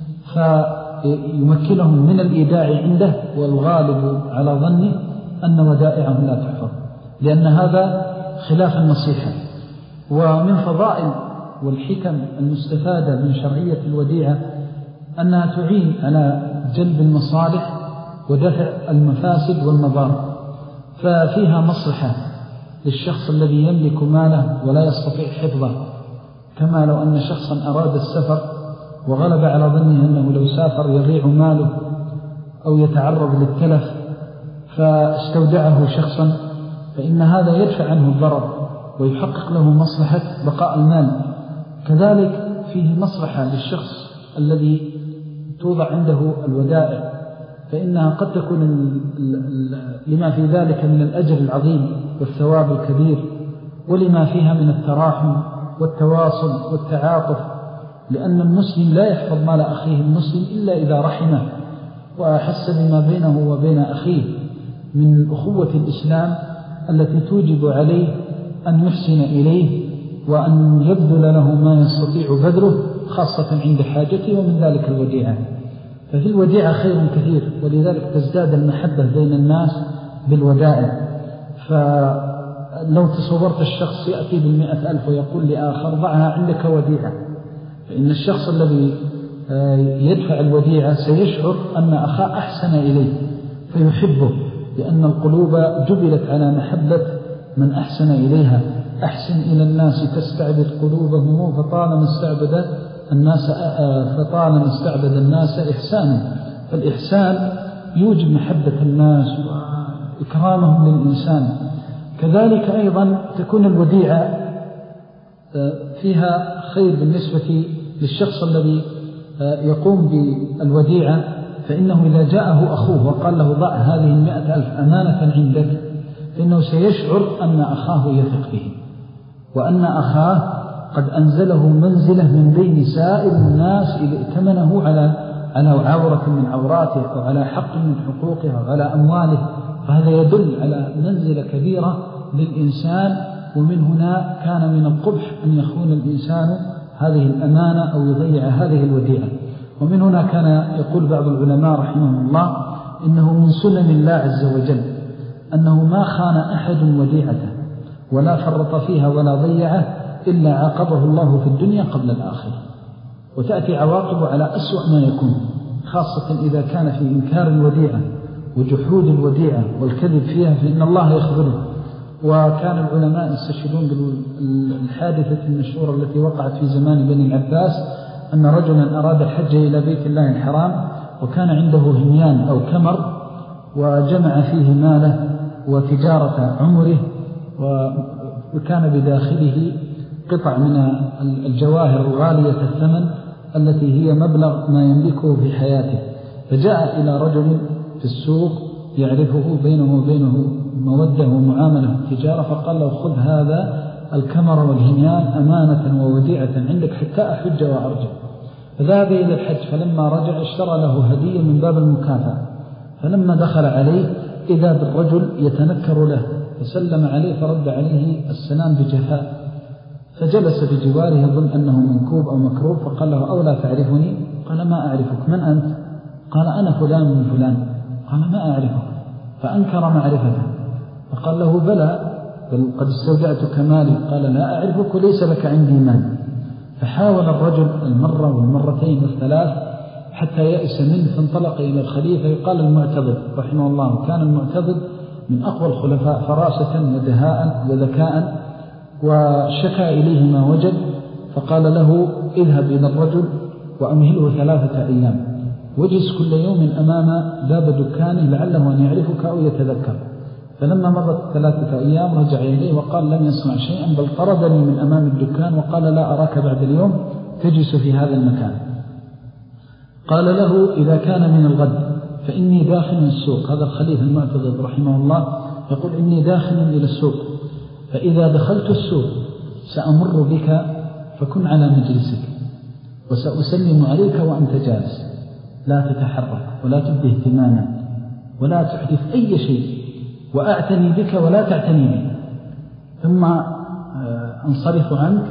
فيمكنهم من الإيداع عنده، والغالب على ظنه أن ودائعهم لا تحفظ، لأن هذا خلاف النصيحة. ومن فضائل والحكم المستفادة من شرعية الوديعة أنها تعين على جلب المصالح ودفع المفاسد والمضار، ففيها مصلحة للشخص الذي يملك ماله ولا يستطيع حفظه، كما لو أن شخصا أراد السفر وغلب على ظنه أنه لو سافر يضيع ماله أو يتعرض للتلف فاستودعه شخصا، فإن هذا يدفع عنه الضرر ويحقق له مصلحة بقاء المال. كذلك فيه مصلحة للشخص الذي توضع عنده الودائع، فإنها قد تكون لما في ذلك من الأجر العظيم والثواب الكبير، ولما فيها من التراحم والتواصل والتعاطف، لأن المسلم لا يحفظ مال أخيه المسلم إلا إذا رحمه وأحس بما بينه وبين أخيه من أخوة الإسلام التي توجب عليه أن يحسن إليه وأن يبذل له ما يستطيع بذله، خاصة عند حاجته، ومن ذلك الوديعة. ففي الوديعة خير كثير، ولذلك تزداد المحبة بين الناس بالودائع. فلو تصورت الشخص يأتي بالمئة ألف ويقول لآخر ضعها عندك وديعة، فإن الشخص الذي يدفع الوديعة سيشعر أن أخاه أحسن إليه فيحبه، لأن القلوب جبلت على محبة من أحسن إليها. أحسن إلى الناس تستعبد قلوبهم فطالما استعبد الناس فطالما استعبد الناس إحسانا. فالإحسان يوجب محبة الناس وإكرامهم للإنسان. كذلك أيضا تكون الوديعة فيها خير بالنسبة للشخص الذي يقوم بالوديعة، فإنه إذا جاءه أخوه وقال له ضع هذه المئة ألف أمانة عندك، فإنه سيشعر أن أخاه يثق به، وأن أخاه قد أنزله منزله من بين سائر الناس إذا ائتمنه على على عورة من عوراته أو على حق من حقوقه أو على أمواله. فهذا يدل على منزلة كبيرة للإنسان. ومن هنا كان من القبح أن يخون الإنسان هذه الأمانة أو يضيع هذه الوديعة. ومن هنا كان يقول بعض العلماء رحمه الله إنه من سنن الله عز وجل أنه ما خان أحد وديعته ولا فرط فيها ولا ضيعه إلا عاقبه الله في الدنيا قبل الآخرة، وتأتي عواقبه على أسوأ ما يكون، خاصة إذا كان في إنكار الوديعة وجحود الوديعة والكذب فيها، فإن الله يخذله. وكان العلماء يستشهدون بالحادثة المشهورة التي وقعت في زمان بني العباس، أن رجلا أراد الحج إلى بيت الله الحرام وكان عنده هميان أو كمر، وجمع فيه ماله وتجارة عمره، وكان بداخله قطع من الجواهر الغالية الثمن التي هي مبلغ ما يملكه في حياته. فجاء إلى رجل في السوق يعرفه بينه وبينه مودة ومعاملة التجارة، فقال له خذ هذا الكمر والهميان أمانة ووديعة عندك حتى أحج وأرجع. فذهب إلى الحج، فلما رجع اشترى له هدية من باب المكافأة، فلما دخل عليه إذا بالرجل يتنكر له، فسلم عليه فرد عليه السلام بجفاء، فجلس بجواره يظن أنه منكوب أو مكروب، فقال له أولا تعرفني؟ قال ما أعرفك. من أنت؟ قال أنا فلان من فلان. قال ما أعرفك، فأنكر معرفته. فقال له بلى، بل قد استودعتك مالي. قال لا أعرفك وليس لك عندي مال. فحاول الرجل المرة والمرتين والثلاث حتى يأس منه، فانطلق إلى الخليفة. يقال المعتضد رحمه الله، كان المعتضد من أقوى الخلفاء فراسة ودهاء وذكاء، وشكى إليه ما وجد، فقال له اذهب إلى الرجل وأمهله ثلاثة أيام، وجلس كل يوم أمام باب دكانه لعله أن يعرفك أو يتذكر. فلما مضت ثلاثة أيام رجع إليه وقال لم يصنع شيئا، بل طردني من أمام الدكان وقال لا أراك بعد اليوم تجلس في هذا المكان. قال له إذا كان من الغد فإني داخل السوق. هذا الخليفة المعتضد رحمه الله يقول إني داخل إلى السوق، فإذا دخلت السوق سأمر بك فكن على مجلسك، وسأسلم عليك وأنت جالس، لا تتحرك ولا تبدي اهتماما ولا تحدث أي شيء، وأعتني بك ولا تعتني بي، ثم أنصرف عنك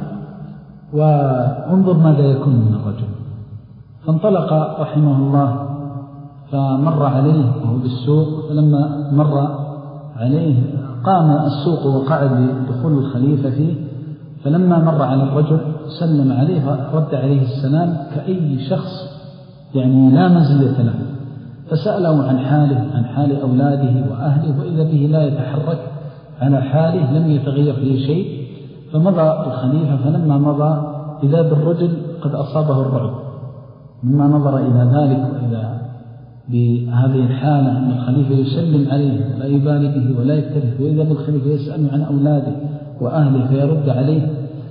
وانظر ماذا يكون من الرجل. فانطلق رحمه الله فمر عليه وهو بالسوق، فلما مر عليه قام السوق وقعد بدخول الخليفة فيه، فلما مر على الرجل سلم عليه فرد عليه السلام كأي شخص يعني لا مزية له، فسأله عن حاله عن حال أولاده وأهله، وإذا به لا يتحرك على حاله لم يتغير فيه شيء. فمضى الخليفة، فلما مضى إذا بالرجل قد أصابه الرعب مما نظر إلى ذلك وإذا بهذه الحالة أن الخليفة يسلم عليه ولا يبالي به ولا يكترث، وإذا بالخليفة يسأل عن أولاده وأهله فيرد عليه.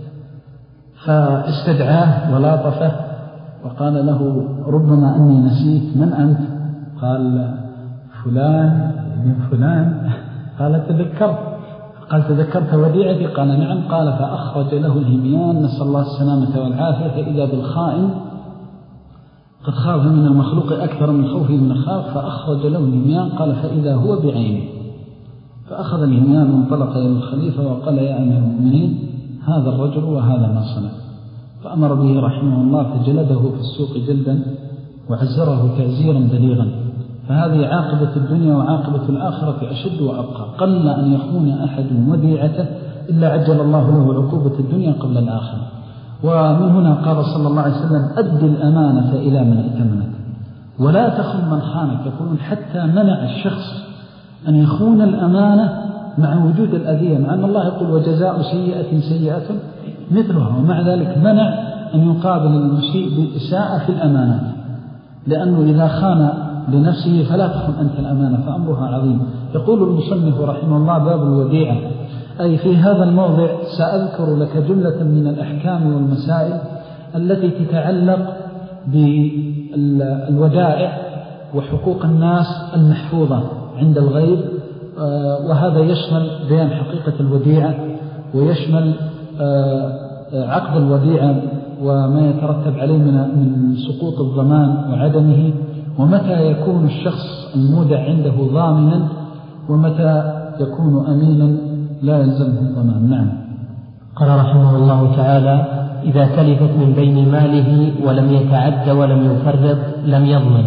فاستدعاه ولاطفه وقال له ربما أني نسيت، من أنت؟ قال فلان ابن فلان. قال تذكرت. قال تذكرت وديعتي؟ قال نعم. قال فأخرج له الهميان نسأل الله السلامة والعافية، فإذا بالخائن قد خاف من المخلوق أكثر من خوفه من الخاف، فأخرج له الهميان قال فإذا هو بعينه. فأخذ الهميان وانطلق إلى الخليفة وقال يا أمير المؤمنين هذا الرجل وهذا ما صنع، فأمر به رحمه الله فجلده في السوق جلدا وعزره تعزيرا بليغا. فهذه عاقبة الدنيا وعاقبة الآخرة أشد وأبقى. قل أن يخون أحد وديعته إلا عجل الله له عقوبة الدنيا قبل الآخرة. ومن هنا قال صلى الله عليه وسلم أد الأمانة إلى من ائتمنك ولا تخن من خانك. يقولون حتى منع الشخص أن يخون الأمانة مع وجود الأذية، مع أن الله يقول وجزاء سيئة سيئة مثلها، ومع ذلك منع أن يقابل المسيء بالإساءة في الأمانات، لأنه إذا خان لنفسه فلا تخن أنت الأمانة فأمرها عظيم. يقول المصنف رحمه الله باب الوديعة، أي في هذا الموضع سأذكر لك جملة من الأحكام والمسائل التي تتعلق بالودائع وحقوق الناس المحفوظة عند الغير، وهذا يشمل بيان حقيقة الوديعة ويشمل عقد الوديعة وما يترتب عليه من سقوط الضمان وعدمه، ومتى يكون الشخص المودع عنده ضامنا ومتى يكون أمينا لا يلزمه الضمان. نعم. قال رحمه الله تعالى إذا تلفت من بين ماله ولم يتعد ولم يفرط لم يضمن.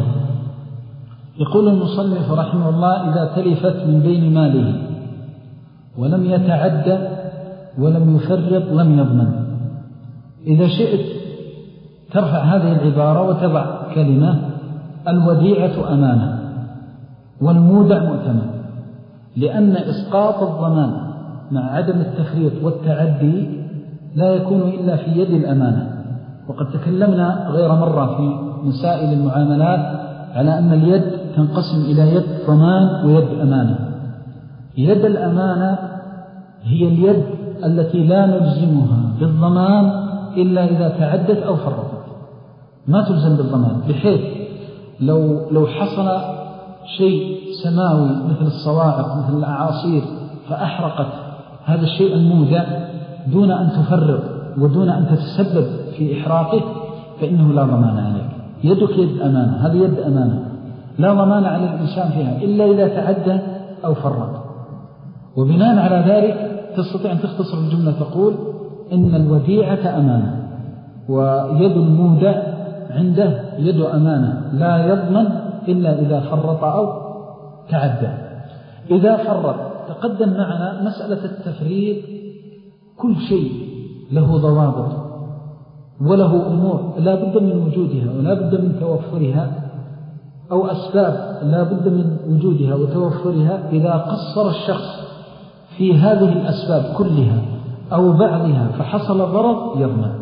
يقول المصنف رحمه الله إذا تلفت من بين ماله ولم يتعد ولم يفرط لم يضمن. إذا شئت ترفع هذه العبارة وتضع كلمة الوديعة أمانة والمودع مؤتمن، لأن إسقاط الضمان مع عدم التفريط والتعدي لا يكون إلا في يد الأمانة. وقد تكلمنا غير مرة في مسائل المعاملات على أن اليد تنقسم إلى يد ضمان ويد أمانة. يد الأمانة هي اليد التي لا نلزمها بالضمان إلا إذا تعدت أو فرطت، ما تلزم بالضمان، بحيث لو, لو حصل شيء سماوي مثل الصواعق مثل الأعاصير فأحرقت هذا الشيء المودع دون أن تفرط ودون أن تتسبب في إحراقه فإنه لا ضمان عليك. يدك يد أمانة، هذه يد أمانة لا ضمان على الإنسان فيها إلا إذا تعدى أو فرط. وبناء على ذلك تستطيع أن تختصر الجملة تقول إن الوديعة أمانة ويد المودع عنده يد أمانة لا يضمن إلا إذا فرط أو تعدى. إذا فرط تقدم معنا مسألة التفريط، كل شيء له ضوابط وله أمور لا بد من وجودها ولا بد من توفرها، أو أسباب لا بد من وجودها وتوفرها. إذا قصر الشخص في هذه الأسباب كلها أو بعضها فحصل ضرر يضمن.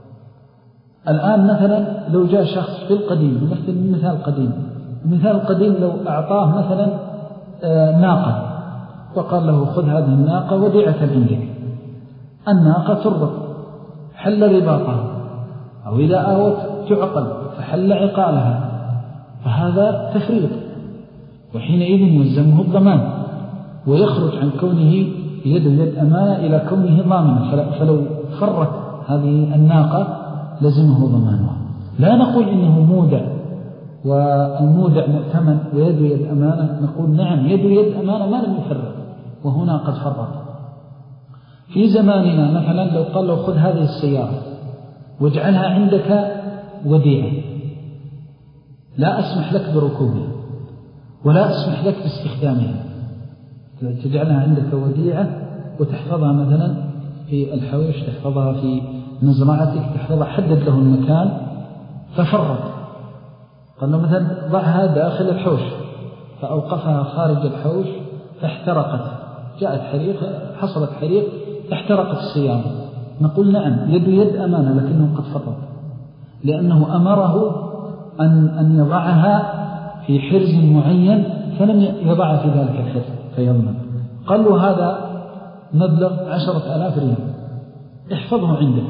الآن مثلا لو جاء شخص في القديم، مثل مثال قديم، مثال القديم لو أعطاه مثلا ناقة وقال له خذ هذه الناقة وديعة عندك، الناقة تربط حل رباطها، أو إذا آوت تعقل فحل عقالها، فهذا تفريط، وحينئذ يلزمه الضمان ويخرج عن كونه يد يد أمانة إلى كونه ضامنا. فلو فرت هذه الناقة لزمه ضمانها. لا نقول إنه مودع والمودع مؤتمن ويد يد أمانة، نقول نعم يد يد أمانة ما لم يفرط وهنا قد فرط. في زماننا مثلا لو قال له خذ هذه السيارة واجعلها عندك وديعة، لا أسمح لك بركوبها ولا أسمح لك باستخدامها، تجعلها عندك وديعة وتحفظها مثلا في الحويش، تحفظها في مزرعتك، تحفظها، حدد له المكان ففرط. قال له مثلا ضعها داخل الحوش فأوقفها خارج الحوش فاحترقت، جاءت حريق، حصلت حريق احترقت السيارة، نقول نعم يد يد أمانة لكنه قد فرط، لأنه أمره أن, أن يضعها في حرز معين فلم يضعها في ذلك الحرز فيضمن. قال له هذا مبلغ عشرة آلاف ريال احفظه عندك،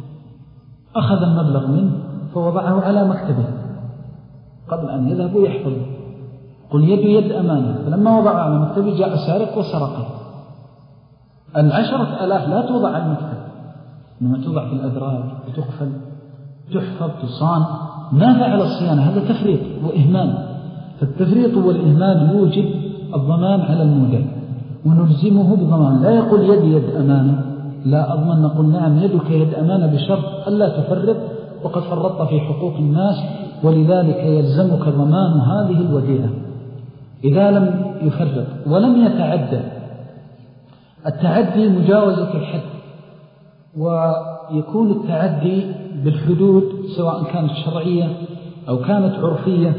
أخذ المبلغ منه فوضعه على مكتبه قبل أن يذهب ويحفظه. قل يد يد أمانة، فلما وضعه على مكتبه جاء سارق وسرقه، العشرة ألاف لا توضع على المكتب، إنما توضع في الأدراج وتقفل تحفظ تصان. ما فعل الصيانة هذا تفريط وإهمال. فالتفريط والإهمال يوجب الضمان على المودع ونلزمه بضمان. لا يقول يد يد أمانة، لا أضمن، نقول نعم يدك يد أمانة بشرط ألا تفرط وقد فرطت في حقوق الناس، ولذلك يلزمك ضمان هذه الوديعة إذا لم يفرط ولم يتعدى. التعدي مجاوزة الحد، ويكون التعدي بالحدود سواء كانت شرعية أو كانت عرفية،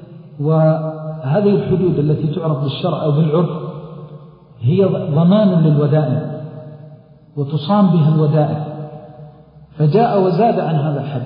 وهذه الحدود التي تعرف بالشرع أو بالعرف هي ضمان للودائع وتصام بها الودائع، فجاء وزاد عن هذا الحد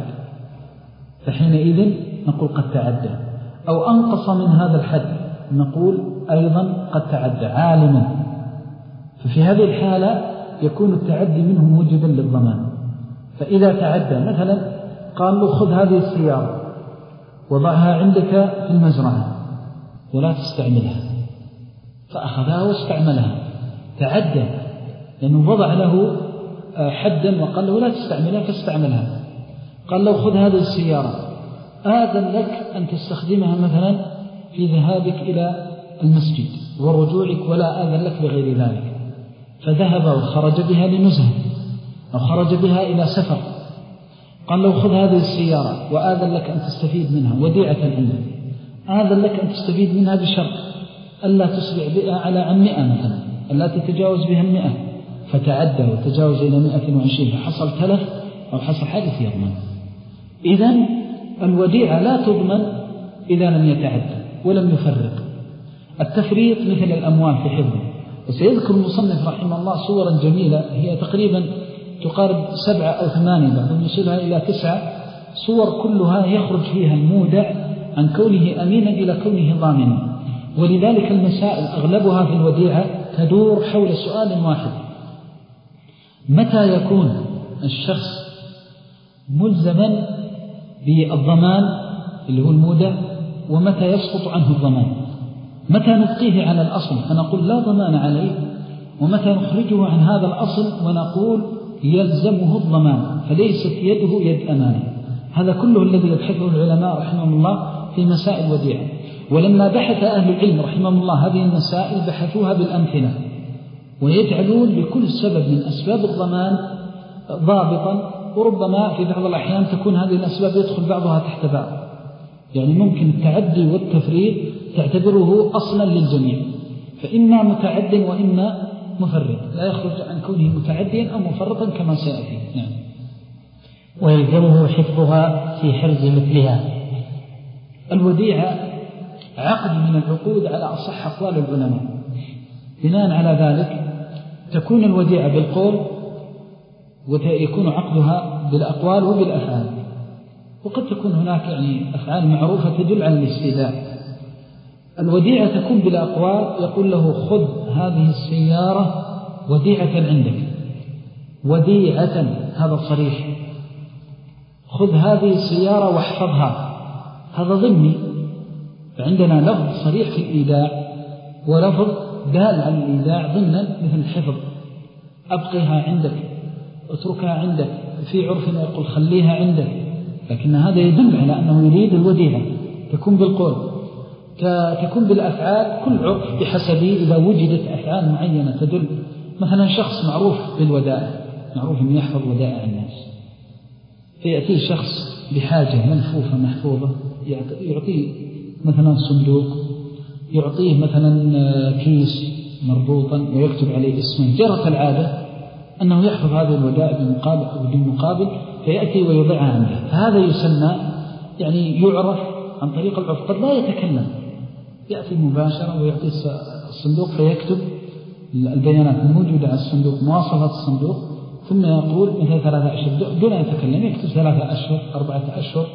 فحينئذ نقول قد تعدى، أو أنقص من هذا الحد نقول أيضا قد تعدى عالما. ففي هذه الحالة يكون التعدي منه موجبا للضمان. فإذا تعدى مثلا قال له خذ هذه السيارة وضعها عندك في المزرعة ولا تستعملها، فأخذها واستعملها، تعدى لأنه وضع له حدا وقال له لا تستعملها فاستعملها. قال له خذ هذه السيارة، آذن لك أن تستخدمها مثلا في ذهابك إلى المسجد ورجوعك ولا آذن لك بغير ذلك، فذهب وخرج بها لنزهة أو خرج بها إلى سفر. قال له خذ هذه السيارة وآذن لك أن تستفيد منها وديعة عندك، آذن لك أن تستفيد منها بشرط ألا تسرع بها على عن مئة مثلا، ألا تتجاوز بها المئة، فتعدى وتجاوز إلى مئة وعشرين فحصل تلف أو حصل حادث يضمن. إذن الوديعة لا تضمن إذا لم يتعدى ولم يفرق. التفريط مثل الأموال في حفظه، وسيذكر المصنف رحمه الله صورا جميلة هي تقريبا تقارب سبعة أو ثمانية، بعضهم يصلها إلى تسعة صور كلها يخرج فيها المودع عن كونه أمينا إلى كونه ضامنا. ولذلك المسائل أغلبها في الوديعة تدور حول سؤال واحد: متى يكون الشخص ملزما بالضمان اللي هو المودع، ومتى يسقط عنه الضمان؟ متى نبقيه على الأصل فنقول لا ضمان عليه، ومتى نخرجه عن هذا الأصل ونقول يلزمه الضمان فليست يده يد أمانة. هذا كله الذي يبحثه العلماء رحمهم الله في مسائل وديعة. ولما بحث أهل العلم رحمهم الله هذه المسائل بحثوها بالأمثلة، ويجعلون لكل سبب من أسباب الضمان ضابطا، وربما في بعض الأحيان تكون هذه الأسباب يدخل بعضها تحت بعض. يعني ممكن التعدي والتفريط تعتبره أصلا للجميع، فإما متعد وإما مفرط، لا يخرج عن كونه متعديا أو مفرطا كما سيأتي. نعم. ويلزمه حفظها في حرز مثلها. الوديعة عقد من العقود على أصح أقوال العلماء. بناء على ذلك تكون الوديعة بالقول ويكون عقدها بالأقوال وبالأفعال، وقد تكون هناك يعني أفعال معروفة تدل على الاستيلاء. الوديعة تكون بالأقوال، يقول له خذ هذه السيارة وديعة عندك، وديعة هذا صريح، خذ هذه السيارة واحفظها، هذا ضمني. فعندنا لفظ صريح في الإيداع ولفظ دال على الإيداع ضمنا مثل الحفظ، أبقيها عندك، اتركها عندك. في عرفنا يقول خليها عندك، لكن هذا يدل على أنه يريد الوديعة. تكون بالقول، تكون بالأفعال، كل عرف بحسبه. إذا وجدت أفعال معينة تدل، مثلا شخص معروف بالودائع، معروف أن يحفظ ودائع الناس، فيأتيه شخص بحاجة ملفوفة محفوظة، يعطيه مثلا صندوق، يعطيه مثلا كيس مربوطا ويكتب عليه اسمه. جرت العادة أنه يحفظ هذه الودائع بمقابل أو بدون مقابل، فيأتي ويضعها عنده. فهذا يسمى يعني يعرف عن طريق العرف. قد لا يتكلم، يأتي مباشرة ويعطي الصندوق فيكتب البيانات الموجودة على الصندوق، مواصفات الصندوق، ثم يقول مثل ثلاثة أشهر دون أن يتكلم، يكتب ثلاثة أشهر أربعة أشهر.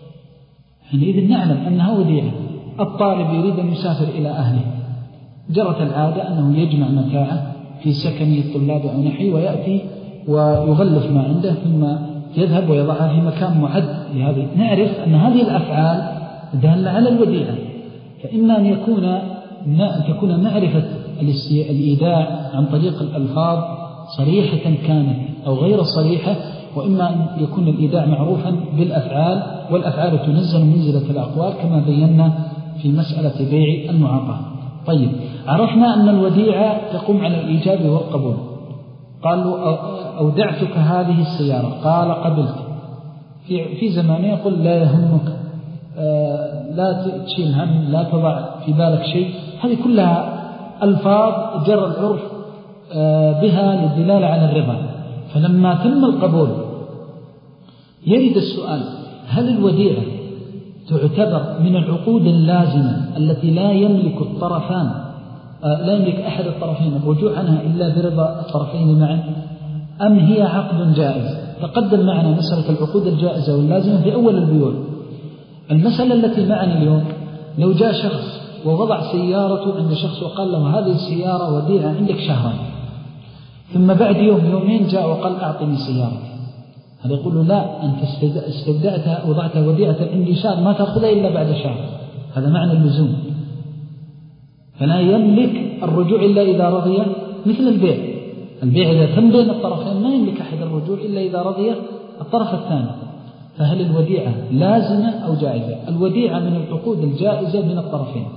حينئذ نعلم أنها وديعة. الطالب يريد أن يسافر إلى أهله، جرت العادة أنه يجمع متاعه في سكن الطلاب أو نحوه، ويأتي ويغلف ما عنده ثم يذهب ويضعها في مكان معد لهذه. نعرف أن هذه الأفعال دالة على الوديعة. فإما أن يكون تكون معرفة الإيداع عن طريق الألفاظ صريحة كانت أو غير صريحة، وإما أن يكون الإيداع معروفا بالأفعال، والأفعال تنزل منزلة الأقوال كما بينا في مسألة بيع المعاطاة. طيب، عرفنا أن الوديعة تقوم على الإيجاب والقبول. قالوا أودعتك هذه السيارة، قال قبلت. في في زمانه يقول لا يهمك، لا تشيل هم، لا تضع في بالك شيء. هذه كلها ألفاظ جرى العرف بها للدلالة على الرضا. فلما تم القبول يرد السؤال: هل الوديعة تعتبر من العقود اللازمة التي لا يملك الطرفان لا يملك أحد الطرفين الرجوع عنها إلا برضا الطرفين معا، أم هي عقد جائز؟ تقدم معنا مسألة العقود الجائزة واللازمة في أول البيوع. المسألة التي معنا اليوم: لو جاء شخص ووضع سيارته عند شخص وقال له هذه السيارة وديعة عندك شهرا، ثم بعد يوم يومين جاء وقال أعطني سيارتي، هذا يقول له لا، أنت استودعتها وضعتها وديعة عندي شهر، ما تأخذها إلا بعد شهر. هذا معنى اللزوم. فلا يملك الرجوع إلا إذا رضي، مثل البيع. البيع إذا تم بين الطرفين ما يملك أحد الرجوع إلا إذا رضي الطرف الثاني. فهل الوديعة لازمة أو جائزة؟ الوديعة من العقود الجائزة من الطرفين،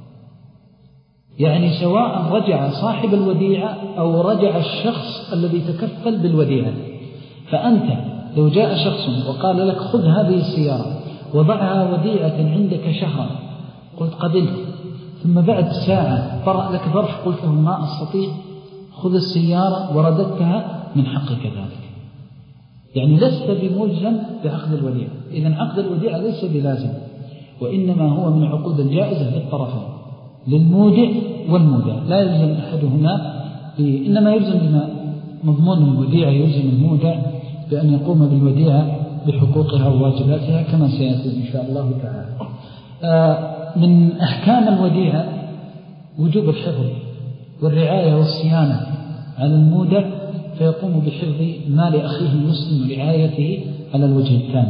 يعني سواء رجع صاحب الوديعة أو رجع الشخص الذي تكفل بالوديعة. فأنت لو جاء شخص وقال لك خذ هذه السيارة وضعها وديعة عندك شهرا، قلت قبلت، ثم بعد ساعة طرأ لك ظرف قلت له ما أستطيع، خذ السيارة ورددتها، من حقك ذلك. يعني لست بملزم بعقد الوديعة. إذن عقد الوديعة ليس بلازم، وإنما هو من عقود الجائزة للطرفين، للمودع والمودع، لا يلزم أحدهما، إنما يلزم بما مضمون الوديعة، يلزم المودع بأن يقوم بالوديعة بحقوقها وواجباتها كما سيأتي إن شاء الله تعالى. من أحكام الوديعة وجوب الحفظ والرعاية والصيانة على المودع، فيقوم بحفظ مال أخيه المسلم ورعايته على الوجه التام،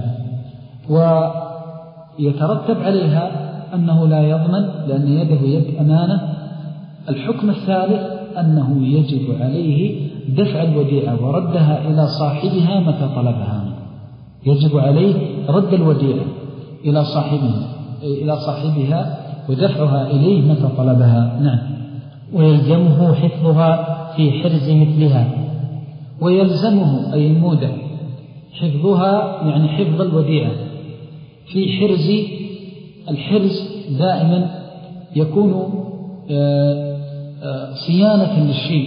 ويترتب عليها أنه لا يضمن لأن يده يد أمانة. الحكم الثالث أنه يجب عليه دفع الوديعة وردها إلى صاحبها متى طلبها منه. يجب عليه رد الوديعة إلى صاحبها إلى صاحبها ودفعها إليه متى طلبها. نعم. ويلزمه حفظها في حرز مثلها. ويلزمه أي المودع حفظها، يعني حفظ الوديعة في حرز. الحرز دائما يكون صيانة للشيء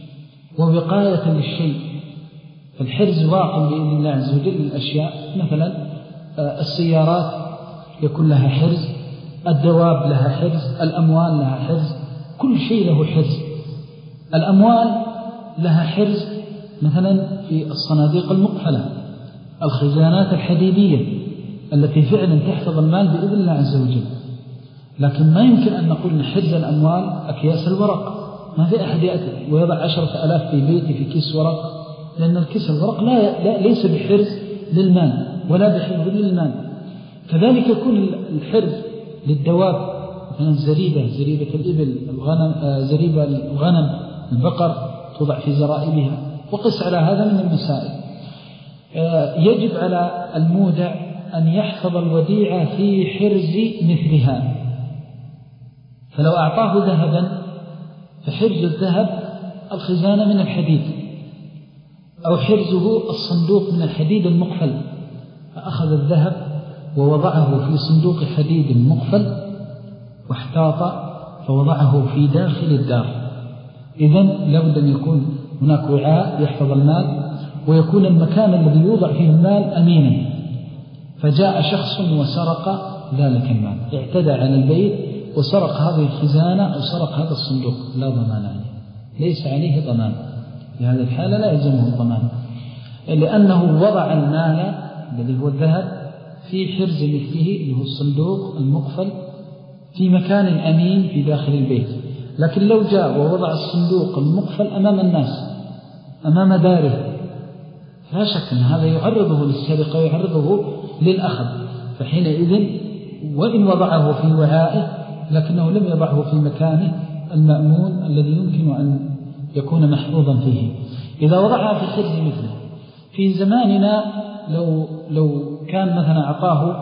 ووقاية للشيء. فالحرز واقع بإذن الله عز وجل للأشياء، مثلا السيارات يكون لها حرز، الدواب لها حرز، الأموال لها حرز، كل شيء له حرز. الأموال لها حرز مثلا في الصناديق المقفلة، الخزانات الحديدية التي فعلا تحفظ المال بإذن الله عز وجل. لكن ما يمكن أن نقول حرز الأموال أكياس الورق. ما في أحد يأتي ويضع عشرة ألاف في بيتي في كيس ورق، لأن الكيس الورق لا, لا ليس بحرز للمال ولا بحفظ للمال. كذلك يكون الحرز للدواب، مثلا الزريبة، زريبة الإبل، الغنم، زريبة الغنم، البقر، توضع في زرائبها. وقس على هذا من المسائل. يجب على المودع أن يحفظ الوديعة في حرز مثلها. فلو أعطاه ذهبا فحرز الذهب الخزانة من الحديد، أو حرزه الصندوق من الحديد المقفل، فأخذ الذهب ووضعه في صندوق حديد مقفل واحتاط فوضعه في داخل الدار. إذن لابد أن يكون هناك وعاء يحفظ المال، ويكون المكان الذي يوضع فيه المال أمينا. فجاء شخص وسرق ذلك المال، اعتدى على البيت وسرق هذه الخزانة أو سرق هذا الصندوق، لا ضمان عليه، ليس عليه ضمان. في هذه الحالة لا يلزمه الضمان، لأنه وضع المال الذي هو الذهب في حرز مثله اللي هو الصندوق المقفل في مكان أمين في داخل البيت. لكن لو جاء ووضع الصندوق المقفل أمام الناس أمام داره، لا شك أن هذا يعرضه للسرقة ويعرضه للأخذ. فحينئذ وإن وضعه في وعائه لكنه لم يضعه في مكانه المأمون الذي يمكن أن يكون محفوظا فيه. إذا وضعها في حرز مثله. في زماننا لو, لو كان مثلا أعطاه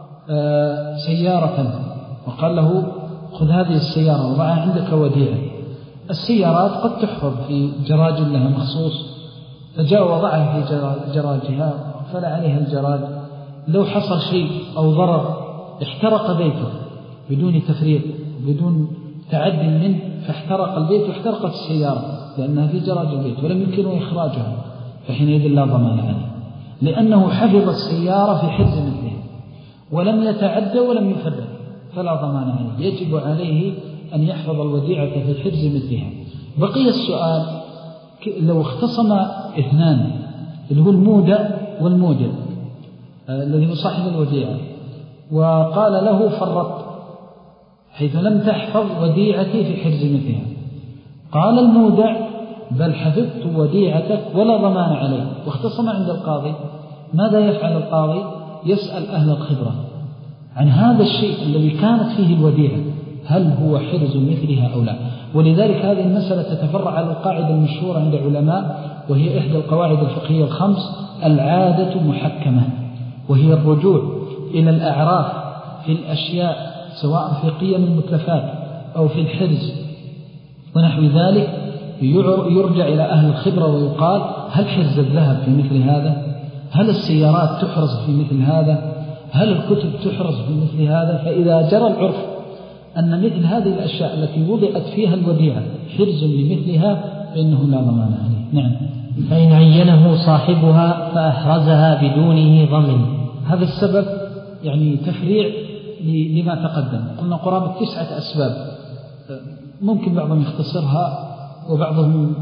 سيارة وقال له خذ هذه السيارة وضعها عندك وديعة. السيارات قد تحفظ في جراج لها مخصوص، فجاء وضعها في جراجها فلا عليها الجراج، لو حصل شيء أو ضرر احترق بيته بدون تفريط بدون تعد منه، فاحترق البيت واحترقت السيارة لأنها في جراج البيت ولم يمكنه إخراجها، فحينئذ لا ضمان عليه، لأنه حفظ السيارة في حرز مثلها ولم يتعدى ولم يفرق، فلا ضمان عليه، يجب عليه أن يحفظ الوديعة في حرز مثلها. بقي السؤال، لو اختصم اثنان اللي هو المودع والمودع الذي هو صاحب الوديعة، وقال له فرط حيث لم تحفظ وديعتي في حرز مثلها، قال المودع بل حفظت وديعتك ولا ضمان عليه، واختصم عند القاضي، ماذا يفعل القاضي؟ يسأل أهل الخبرة عن هذا الشيء الذي كانت فيه الوديعة، هل هو حرز مثلها أو لا. ولذلك هذه المسألة تتفرع على القاعدة المشهورة عند العلماء، وهي إحدى القواعد الفقهية الخمس: العادة محكمة، وهي الرجوع إلى الأعراف في الأشياء سواء في قيم المتلفات أو في الحرز ونحو ذلك، يرجع إلى أهل الخبرة ويقال هل حرز الذهب في مثل هذا؟ هل السيارات تحرز في مثل هذا؟ هل الكتب تحرز في مثل هذا؟ فإذا جرى العرف أن مثل هذه الأشياء التي وضعت فيها الوديعة حرز لمثلها فإنه لا ضمان عليه. نعم. فإن عينه صاحبها فأحرزها بدونه ضمن. هذا السبب يعني تفريع لما تقدم، قلنا قرابة تسعة أسباب، ممكن بعضهم يختصرها وبعضهم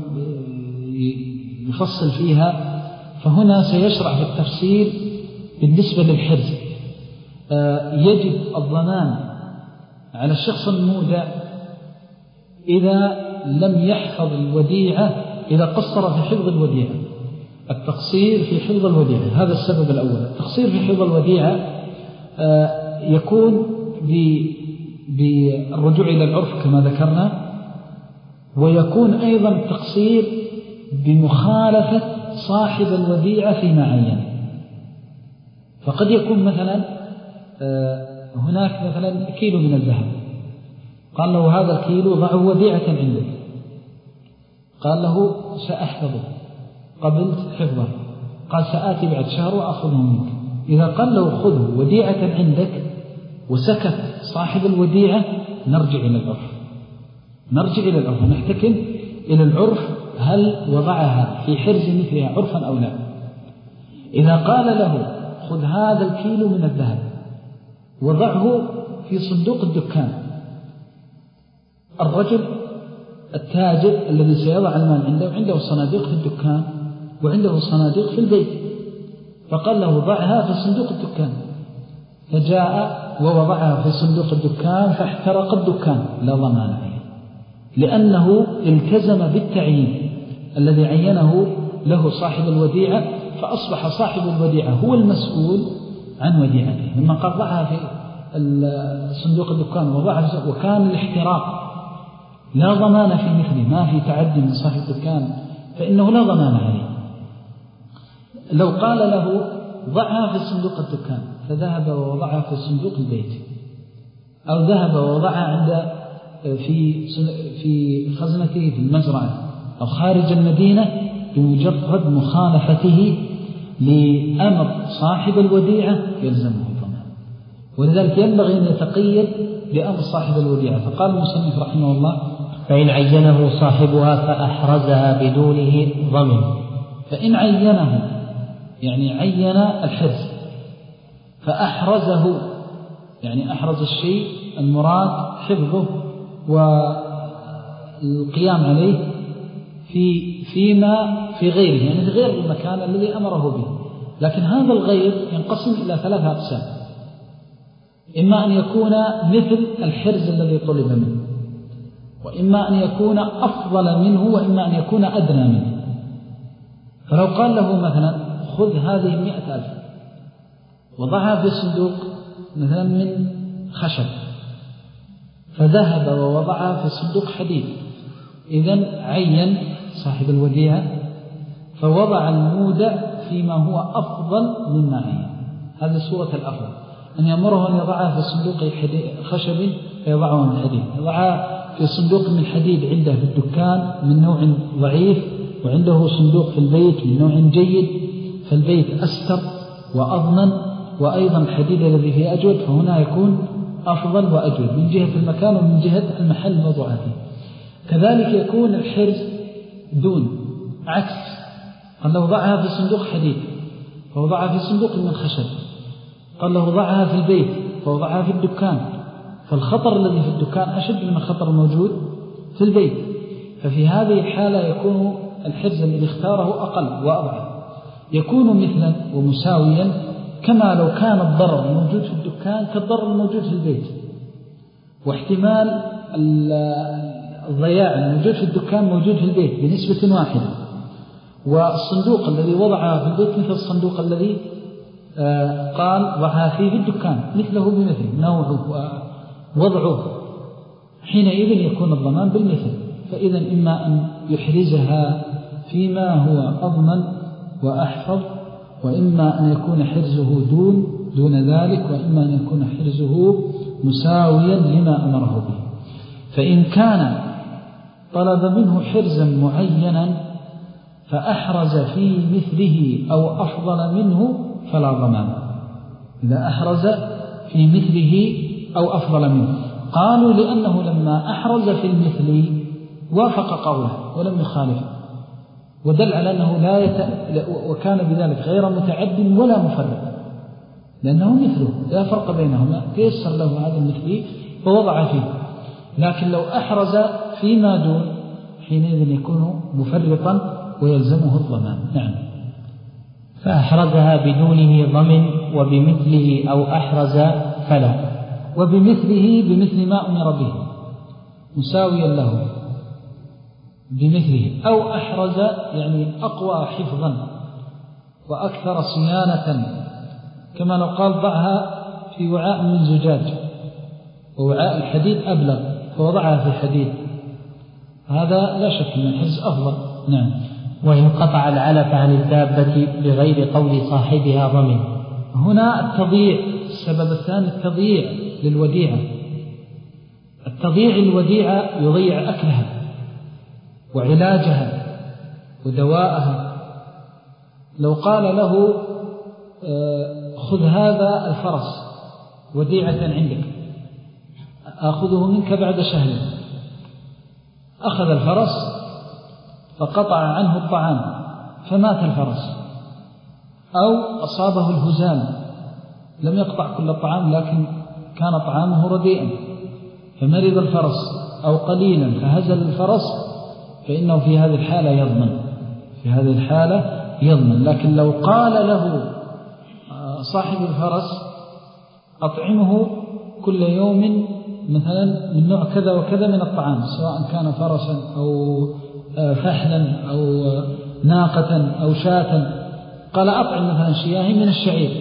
يفصل فيها، فهنا سيشرع في التفصيل. بالنسبة للحرز يجب الضمان على الشخص المودع إذا لم يحفظ الوديعة، إذا قصر في حفظ الوديعة، التقصير في حفظ الوديعة، هذا السبب الأول. التقصير في حفظ الوديعة يكون بالرجوع إلى العرف كما ذكرنا، ويكون أيضا التقصير بمخالفة صاحب الوديعة فيما عين. فقد يكون مثلا هناك مثلا كيلو من الذهب، قال له هذا الكيلو ضعه وديعة عندك، قال له سأحفظه، قبلت حفظه، قال سآتي بعد شهر وأخذه منك. إذا قال له خذه وديعة عندك وسكت صاحب الوديعة، نرجع إلى العرف، نرجع إلى العرف نحتكم إلى العرف هل وضعها في حرز مثلها عرفا أو لا. إذا قال له خذ هذا الكيلو من الذهب وضعه في صندوق الدكان، الرجل التاجر الذي سيضع المال عنده عنده صناديق في الدكان وعنده صناديق في البيت، فقال له ضعها في صندوق الدكان، فجاء ووضعها في صندوق الدكان فاحترق الدكان، لا ضمان عليه، لأنه التزم بالتعيين الذي عينه له صاحب الوديعة، فأصبح صاحب الوديعة هو المسؤول عن وديعته. لما قال ضعها في صندوق الدكان وضعها، وكان الاحتراق لا ضمان في مثله، ما في تعدي من صاحب الدكان، فإنه لا ضمان عليه. لو قال له ضعها في صندوق الدكان فذهب ووضعها في صندوق البيت، أو ذهب ووضعها عند في في خزنته في المزرعة أو خارج المدينة، بمجرد مخالفته لأمر صاحب الوديعة يلزمه الضمان. ولذلك ينبغي أن يتقيد بأمر صاحب الوديعة. فقال المصنف رحمه الله: فإن عينه صاحبها فأحرزها بدونه ضمن. فإن عينه يعني عين الحرز، فأحرزه يعني أحرز الشيء المراد حفظه والقيام عليه في فيما في غيره، يعني في غير المكان الذي أمره به. لكن هذا الغير ينقسم إلى ثلاثة أقسام: إما أن يكون مثل الحرز الذي طلب منه، وإما أن يكون أفضل منه، وإما أن يكون أدنى منه. فلو قال له مثلا خذ هذه مئة ألف وضعها في صندوق مثلا من خشب، فذهب ووضعها في صندوق حديد، إذن عين صاحب الوديعة فوضع المودع فيما هو أفضل مما عين. هذه صورة الأفضل، أن يأمره أن يضعها في صندوق خشب فيضعه من حديد، يضعها في صندوق من حديد عنده في الدكان من نوع ضعيف، وعنده صندوق في البيت من نوع جيد، فالبيت أستر وأضمن، وأيضا الحديد الذي فيه أجود، فهنا يكون أفضل وأجود من جهة المكان ومن جهة المحل الموضوع فيه. كذلك يكون الحرز دون عكس، قال له ضعها في صندوق حديد فوضعها في صندوق من خشب، قال له ضعها في البيت فوضعها في الدكان، فالخطر الذي في الدكان أشد من الخطر الموجود في البيت، ففي هذه الحالة يكون الحرز الذي اختاره أقل وأضعف، يكون مثلا ومساويا كما لو كان الضرر الموجود في الدكان كالضرر الموجود في البيت، واحتمال الضياع الموجود في الدكان موجود في البيت بنسبة واحدة، والصندوق الذي وضعها في البيت مثل الصندوق الذي قال ضعها فيه في الدكان مثله بمثل نوعه ووضعه، حينئذ يكون الضمان بالمثل. فإذا إما أن يحرزها فيما هو أضمن وأحفظ، وإما أن يكون حرزه دون دون ذلك، وإما أن يكون حرزه مساويا لما أمره به. فإن كان طلب منه حرزا معينا فأحرز في مثله أو أفضل منه فلا ضمان. إذا أحرز في مثله أو أفضل منه، قالوا لأنه لما أحرز في المثل وافق قوله ولم يخالفه، ودل على أنه لا يت... وكان بذلك غير متعد ولا مفرق، لأنه مثله لا فرق بينهما، تيسر له هذا المثلي فوضع فيه. لكن لو أحرز فيما دون حينئذ يكون مفرقا ويلزمه الضمان. نعم. فأحرزها بدونه ضمن، وبمثله أو أحرز فلا. وبمثله بمثل ما أمر به مساويا له بمثله، أو أحرز يعني أقوى حفظا وأكثر صيانة، كما لو قال ضعها في وعاء من زجاج ووعاء الحديد أبلغ فوضعها في حديد، هذا لا شك أن الحرز أفضل. نعم. وإن قطع العلف عن الدابة بغير قول صاحبها ضمن. هنا التضييع، السبب الثاني التضييع للوديعة. التضييع الوديعة يضيع أكلها وعلاجها ودواءها. لو قال له خذ هذا الفرس وديعة عندك أخذه منك بعد شهر، أخذ الفرس فقطع عنه الطعام فمات الفرس، أو أصابه الهزال، لم يقطع كل الطعام لكن كان طعامه رديئا فمرض الفرس أو قليلا فهزل الفرس، فإنه في هذه الحالة يضمن، في هذه الحالة يضمن. لكن لو قال له صاحب الفرس أطعمه كل يوم مثلا من نوع كذا وكذا من الطعام، سواء كان فرسا أو فحلا أو ناقة أو شاة، قال أطعم مثلا شياه من الشعير،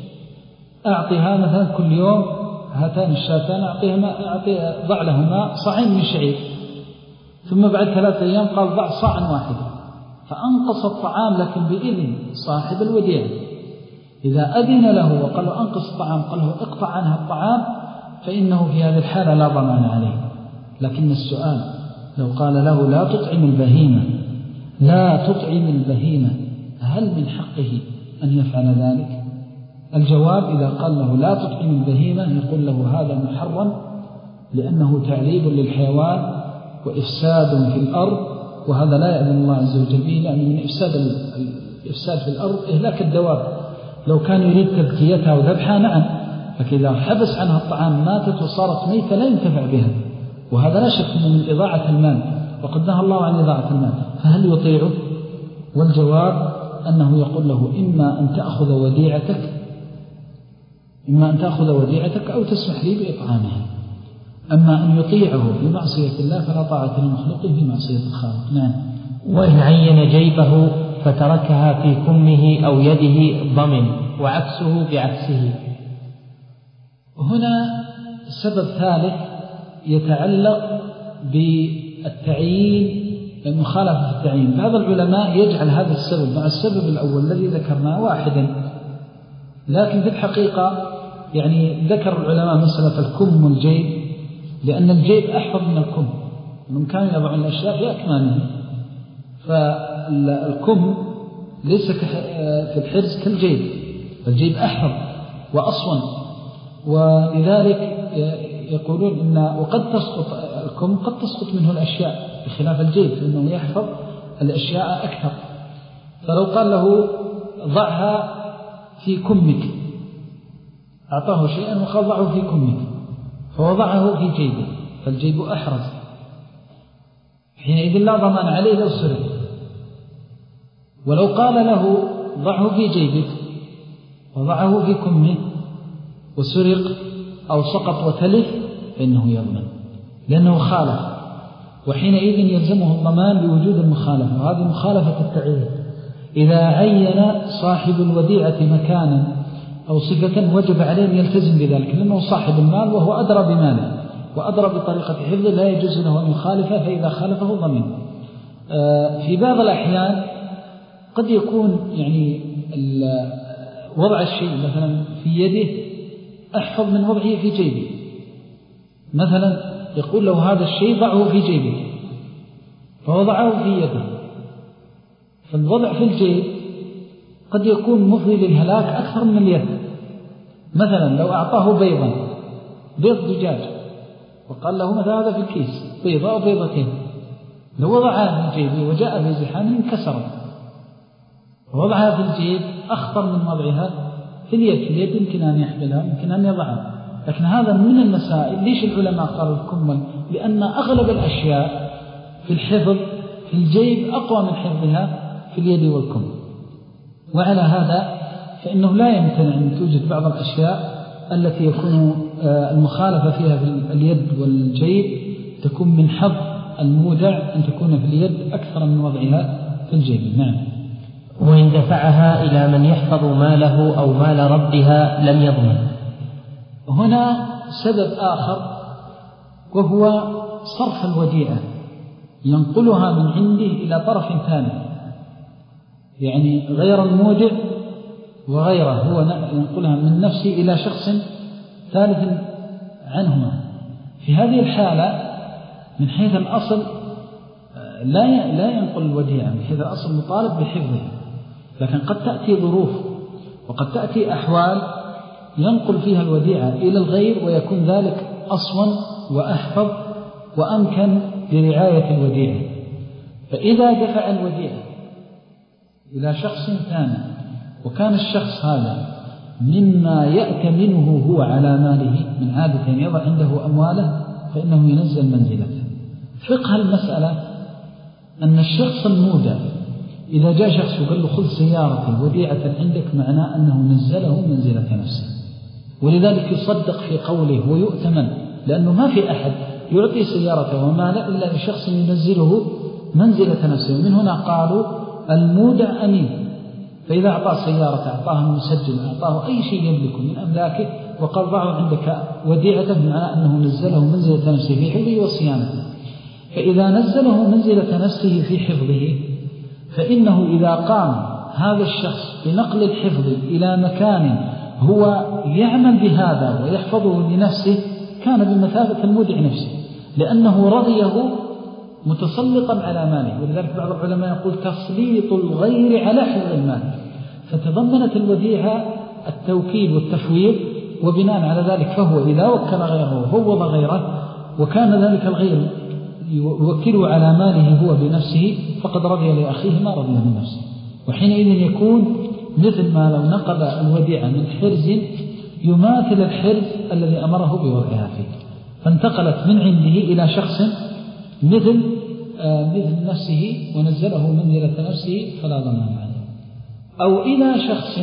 أعطيها مثلا كل يوم هاتان الشاتان أعطيها ما أعطي ضع لهما صاعين من الشعير، ثم بعد ثلاثة أيام قال ضع صاعا واحدا، فأنقص الطعام لكن بإذن صاحب الوديعة. إذا أذن له وقال له أنقص الطعام قال له اقطع عنها الطعام، فإنه في هذه الحالة لا ضمان عليه. لكن السؤال لو قال له لا تطعم البهيمة لا تطعم البهيمة هل من حقه أن يفعل ذلك؟ الجواب إذا قال له لا تطعم البهيمة يقول له هذا محرم، لأنه تعذيب للحيوان وإفساد في الأرض، وهذا لا يأذن الله عز وجل به، لأنه من إفساد الإفساد في الأرض إهلاك الدواب. لو كان يريد تذكيتها وذبحها نعم، لكن إذا حبس عنها الطعام ماتت وصارت ميتة لا ينتفع بها، وهذا لا شك من إضاعة المال، وقد نهى الله عن إضاعة المال، فهل يطيعه؟ والجواب أنه يقول له إما أن تأخذ وديعتك إما أن تأخذ وديعتك أو تسمح لي بإطعامها. أما أن يطيعه في معصية الله فلا طاعة لمخلوق في معصية الخالق. نعم. وإن عين جيبه فتركها في كمه أو يده ضمن، وعكسه بعكسه. هنا سبب ثالث يتعلق بالتعيين مخالفة في التعيين. بعض العلماء يجعل هذا السبب مع السبب الأول الذي ذكرناه واحدا، لكن في الحقيقة يعني ذكر العلماء مسألة الكم والجيب، لأن الجيب أحفظ من الكم، من كانوا يضعون الأشياء في أكمامه، فالكم ليس في الحرز كالجيب، الجيب أحفظ وأصون، ولذلك يقولون إن وقد تسقط الكم قد تسقط منه الأشياء بخلاف الجيب فإنه يحفظ الأشياء أكثر. فلو قال له ضعها في كمك، أعطاه شيئا وقال ضعه في كمك، فوضعه في جيبه، فالجيب أحرز، حينئذ لا ضمان عليه لو سرق. ولو قال له ضعه في جيبك وضعه في كمه وسرق أو سقط وتلف فإنه يضمن، لأنه خالف، وحينئذ يلزمه الضمان بوجود المخالفة، وهذه مخالفة التعيين. إذا عين صاحب الوديعة مكانا أو صفة وجب عليه أن يلتزم بذلك، لأنه صاحب المال وهو أدرى بماله وأدرى بطريقة حفظه، لا يجوز له أن يخالفه، فإذا خالفه ضمن. في بعض الأحيان قد يكون يعني وضع الشيء مثلا في يده أحفظ من وضعه في جيبه، مثلا يقول له هذا الشيء ضعه في جيبه فوضعه في يده، فالوضع في الجيب قد يكون مفضي للهلاك أكثر من اليد. مثلا لو أعطاه بيضا، بيض دجاج، وقال له مثلا هذا في الكيس بيضة أو بيضتين، لو وضعها في جيبه وجاء في زحام انكسرت، ووضعها في الجيب أخطر من وضعها في اليد. في اليد يمكن أن يحملها يمكن أن يضعها، لكن هذا من المسائل. ليش العلماء قالوا الكمل؟ لأن أغلب الأشياء في الحفظ في الجيب أقوى من حفظها في اليد والكم، وعلى هذا فإنه لا يمتنع أن توجد بعض الأشياء التي يكون المخالفة فيها في اليد والجيب تكون من حظ المودع أن تكون في اليد أكثر من وضعها في الجيب. نعم. وإن دفعها إلى من يحفظ ماله أو مال ربها لم يضمن. هنا سبب آخر وهو صرف الوديعة، ينقلها من عنده إلى طرف ثاني، يعني غير المودع وغيره، هو ينقلها من نفسه إلى شخص ثالث عنهما. في هذه الحالة من حيث الأصل لا لا ينقل الوديعة، من حيث الأصل مطالب بحفظها، لكن قد تأتي ظروف وقد تأتي أحوال ينقل فيها الوديعة إلى الغير ويكون ذلك أصون وأحفظ وأمكن لرعاية الوديعة. فإذا دفع الوديعة إلى شخص ثاني وكان الشخص هذا مما يأتمنه هو على ماله، من عادة يضع عنده أمواله، فإنه ينزل منزلته. فقه المسألة أن الشخص المودع إذا جاء شخص وقال له خذ سيارتي وديعة عندك، معناه أنه نزله منزلة نفسه، ولذلك يصدق في قوله ويؤتمن، لأنه ما في أحد يعطي سيارته وماله إلا لشخص ينزله منزلة نفسه. ومن هنا قالوا المودع أمين، فإذا أعطاه سيارة أعطاه المسجل أعطاه أي شيء يملكه من أملاكه وقال ضعه عندك وديعته، معناه أنه نزله منزلة نفسه في حفظه وصيانته. فإذا نزله منزلة نفسه في حفظه، فإنه إذا قام هذا الشخص بنقل الحفظ إلى مكان هو يعمل بهذا ويحفظه لنفسه كان بمثابة المودع نفسه، لأنه رضيه متسلطا على ماله. ولذلك بعض العلماء يقول تسليط الغير على حفظ المال، فتضمنت الوديعة التوكيل والتفويض، وبناء على ذلك فهو إذا وكل غيره وفوض غيره وكان ذلك الغير يوكله على ماله هو بنفسه فقد رضي لأخيه ما رضي من نفسه. وحينئذ يكون مثل ما لو نقل الوديعة من حرز يماثل الحرز الذي أمره بوضعها فيه، فانتقلت من عنده إلى شخص مثل مثل نفسه ونزله منزلة نفسه فلا ضمان عليه، أو إلى شخص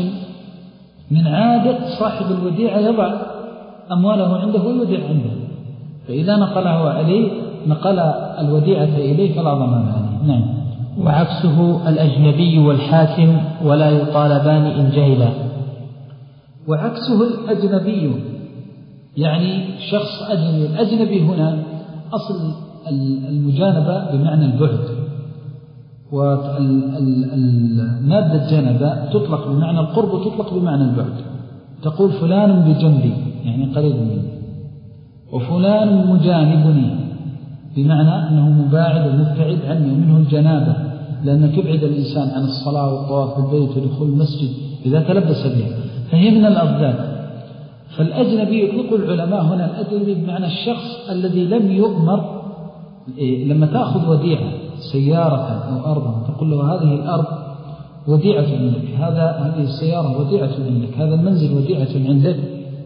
من عادة صاحب الوديعة يضع أمواله عنده ويودع عنده، فإذا نقله عليه نقل الوديعة إليه فلا ضمان عليه. نعم. وعكسه الأجنبي والحاكم ولا يطالبان إن جهلا. وعكسه الأجنبي يعني شخص أجنبي. الأجنبي هنا أصل المجانبة بمعنى البعد، والمادة الجنبة تطلق بمعنى القرب وتطلق بمعنى البعد. تقول فلان بجنبي يعني قريب مني، وفلان مجانبني بمعنى أنه مباعد ومبتعد عني، ومنه الجنابة لأن تبعد الإنسان عن الصلاة والطواف بالبيت ودخول المسجد إذا تلبس بها، فهي من الأضداد. فالأجنبي يطلق العلماء هنا الأجنبي بمعنى الشخص الذي لم يؤمر. إيه لما تأخذ وديعة سيارة أو أرضا تقول له هذه الأرض وديعة عندك، هذا هذه السيارة وديعة عندك، هذا المنزل وديعة عندك،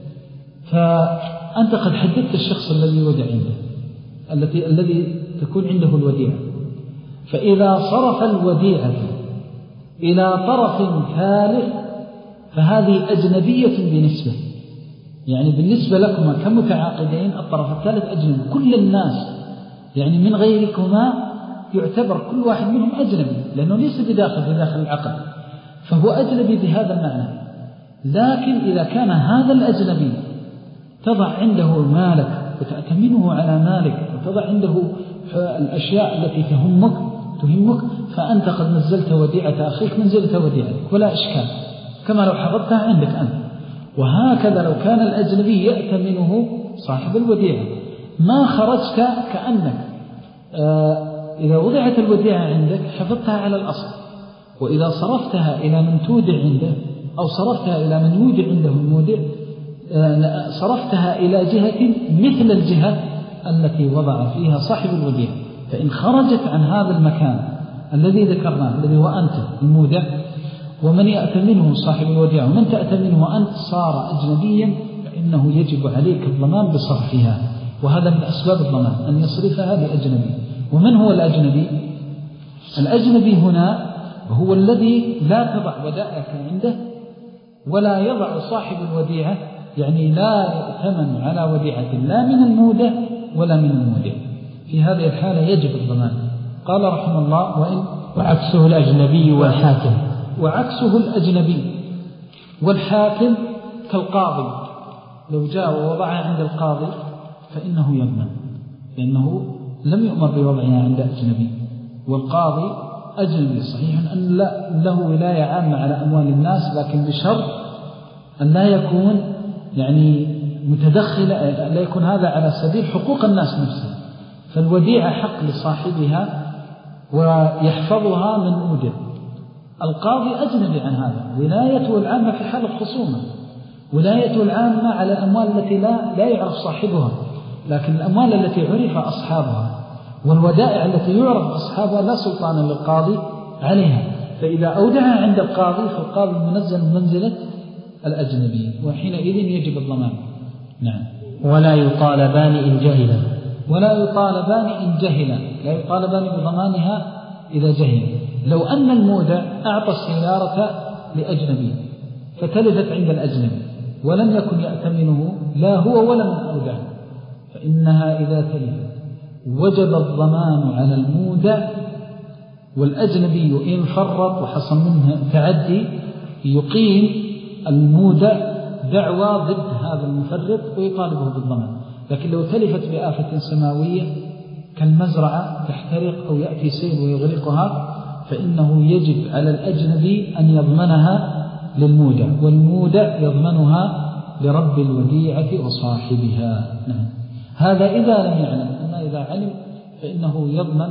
فأنت قد حددت الشخص الذي ودع عنده التي الذي تكون عنده الوديعة. فإذا صرف الوديعة إلى طرف ثالث فهذه أجنبية بنسبة، يعني بالنسبة لكما كمتعاقدين الطرف الثالث أجنبي. كل الناس يعني من غيركما يعتبر كل واحد منهم أجنبي لأنه ليس بداخل في داخل العقد، فهو أجنبي بهذا المعنى. لكن إذا كان هذا الأجنبي تضع عنده مالك وتأتمنه على مالك وتضع عنده الأشياء التي تهمك تهمك فأنت قد نزلت وديعة أخيك منزلة وديعتك ولا إشكال، كما لو حفظتها عندك أنت. وهكذا لو كان الأجنبي يأتمنه صاحب الوديعة ما خرجت كأنك آه إذا وضعت الوديعة عندك حفظتها على الأصل، وإذا صرفتها إلى من تودع عنده أو صرفتها إلى من يودع عنده المودع آه صرفتها إلى جهة مثل الجهة التي وضع فيها صاحب الوديعة. فإن خرجت عن هذا المكان الذي ذكرناه الذي هو أنت المودع ومن يأتمنه صاحب الوديعة ومن تأتمنه وأنت صار أجنبيا فإنه يجب عليك الضمان بصرفها، وهذا من أسباب الضمان أن يصرفها لأجنبي. ومن هو الأجنبي؟ الأجنبي هنا هو الذي لا تضع ودائعك عنده ولا يضع صاحب الوديعة، يعني لا يأتمن على وديعة لا من المودع ولا من المودع. في هذه الحالة يجب الضمان. قال رحمه الله وإن وعكسه الأجنبي والحاكم. وعكسه الأجنبي والحاكم كالقاضي، لو جاء ووضعها عند القاضي فإنه يضمن لأنه لم يؤمر بوضعها عند أجنبي، والقاضي أجنبي. صحيح أن له ولاية عامة على أموال الناس لكن بشرط أن لا يكون يعني متدخل، لا يكون هذا على سبيل حقوق الناس نفسها. فالوديعة حق لصاحبها ويحفظها من مودع. القاضي أجنبي عن هذا، ولايته العامة في حال الخصومة، ولايته العامة على الأموال التي لا, لا يعرف صاحبها، لكن الأموال التي عرف أصحابها والودائع التي يعرف أصحابها لا سلطان للقاضي عليها. فإذا أودعها عند القاضي فالقاضي منزل منزلة الأجنبي، وحينئذ يجب الضمان. نعم. ولا يطالبان إن جهلا. ولا يطالبان إن جهلا، لا يطالبان بضمانها إذا جهل. لو أن المودع أعطى السيارة لأجنبي فتلفت عند الأجنبي ولم يكن يأتمنه لا هو ولا من أودعه، فإنها إذا تلفت وجب الضمان على المودع، والأجنبي إن فرط وحصل منه تعدي يقيم المودع دعوى ضد هذا المفرط ويطالبه بالضمان. لكن لو تلفت بآفة سماوية كالمزرعة تحترق أو يأتي سيل ويغرقها فإنه يجب على الأجنبي أن يضمنها للمودع، والمودع يضمنها لرب الوديعة وصاحبها. نعم. هذا إذا لم يعلم، أما إذا علم فإنه يضمن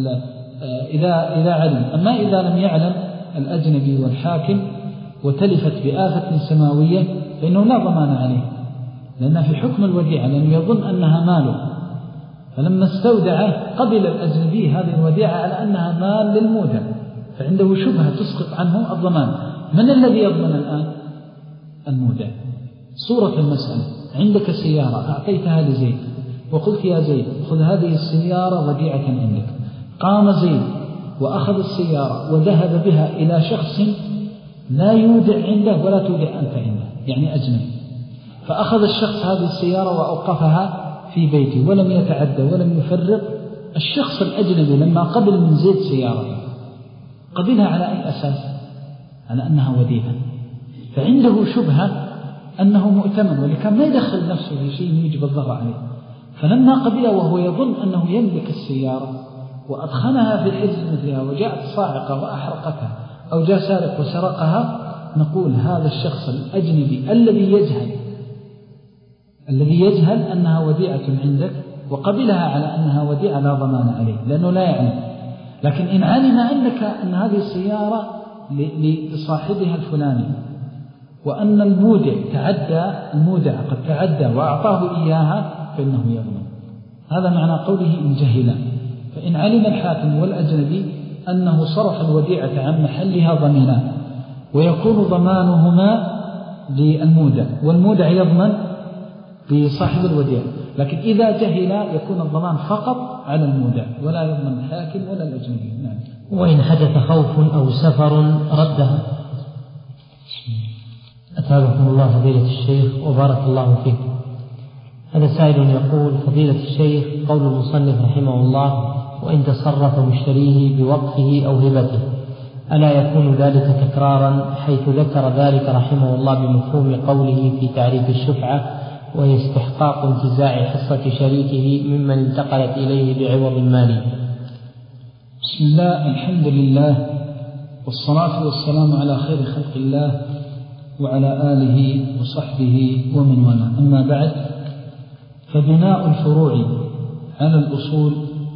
إذا, إذا علم. أما إذا لم يعلم الأجنبي والحاكم وتلفت بآفة سماوية فإنه لا ضمان عليه، لأنها في حكم الوديعة، لأنه يظن أنها ماله، فلما استودعه قبل الأجنبي هذه الوديعة على أنها مال للمودع، فعنده شبهة تسقط عنه الضمان. من الذي يضمن الآن؟ المودع. صورة المسألة: عندك سيارة أعطيتها لزيد وقلت يا زيد خذ هذه السيارة وديعة عندك. قام زيد وأخذ السيارة وذهب بها إلى شخص لا يودع عنده ولا تودع أنت عنده، يعني أجنبي. فأخذ الشخص هذه السيارة وأوقفها في بيته ولم يتعدى ولم يفرق. الشخص الأجنبي لما قبل من زيد سيارته قبلها على أي أساس؟ على أنها وديعة، فعنده شبهة أنه مؤتمن، ولكن ما يدخل نفسه في شيء يجب الضغط عليه. فلما قبله وهو يظن أنه يملك السيارة وأدخنها في حجز مثلها وجاءت صاعقة وأحرقتها أو جاء سارق وسرقها، نقول هذا الشخص الأجنبي الذي يجهل الذي يجهل أنها وديعة عندك وقبلها على أنها وديعة لا ضمان عليه لأنه لا يعلم. لكن إن علم أنك أن هذه السيارة لصاحبها الفلاني وأن المودع تعدى المودع قد تعدى وأعطاه إياها فإنه يضمن. هذا معنى قوله إن جهلا. فإن علم الحاكم والأجنبي أنه صرف الوديعة عن محلها ضمنا، ويكون ضمانهما للمودع والمودع يضمن لصاحب الوديعة. لكن إذا جهل يكون الضمان فقط على المودع ولا يضمن الحاكم ولا الأجنبي. نعم. وإن حدث خوف أو سفر ردها. أتابعكم الله فضيلة الشيخ وبارك الله فيك. هذا سائل يقول: فضيلة الشيخ، قول المصنف رحمه الله: وإن تصرف مشتريه بوقفه أو هبته، ألا يكون ذلك تكرارا، حيث ذكر ذلك رحمه الله بمفهوم قوله في تعريف الشفعة: وهي استحقاق انتزاع حصة شريكه ممن انتقلت إليه بعوض مالي. بسم الله، الحمد لله، والصلاة والسلام على خير خلق الله وعلى آله وصحبه ومن والاه. أما بعد، فبناء الفروع على الأصول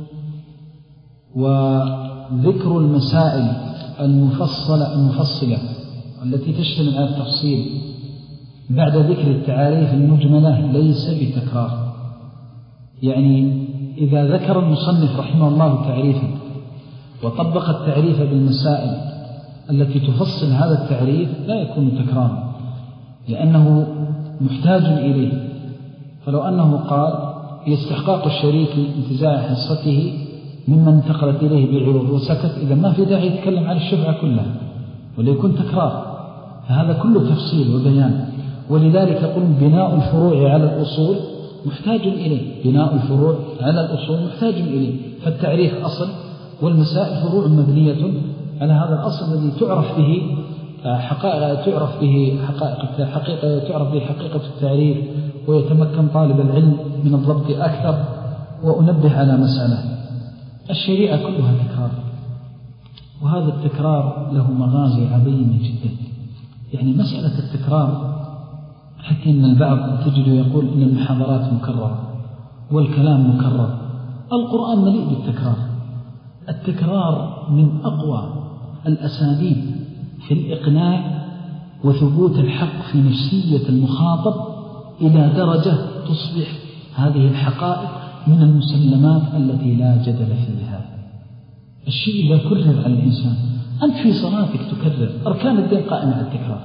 وذكر المسائل المفصلة المفصلة التي تشتمل على التفصيل بعد ذكر التعاريف المجملة ليس بتكرار. يعني إذا ذكر المصنف رحمه الله تعريفا وطبق التعريف بالمسائل التي تفصل هذا التعريف لا يكون تكرارا، لأنه محتاج إليه. فلو أنه قال يستحقاق الشريك انتزاع حصته ممن انتقلت إليه بعوض وسكت، إذا ما في داعي يتكلم عن الشفعة كلها وليكون تكرار. فهذا كله تفصيل وبيان. ولذلك يقول بناء الفروع على الأصول محتاج إليه. بناء الفروع على الأصول محتاج إليه. فالتعريف أصل والمسائل فروع مبنية على هذا الأصل الذي تعرف به حقائق تعرف به حقائق حقيقة تعرف به حقيقة التعريف، ويتمكن طالب العلم من الضبط أكثر. وأنبه على مسألة: الشريعة كلها تكرار، وهذا التكرار له مغازي عظيمة جدا. يعني مسألة التكرار، حتى إن البعض تجد يقول إن المحاضرات مكررة والكلام مكرر. القرآن مليء بالتكرار. التكرار من أقوى الأساليب في الإقناع وثبوت الحق في نفسية المخاطب، إلى درجة تصبح هذه الحقائق من المسلمات التي لا جدل فيها. الشيء إذا كرر على الإنسان، أنت في صلاتك تكرر أركان الدين قائمة على التكرار.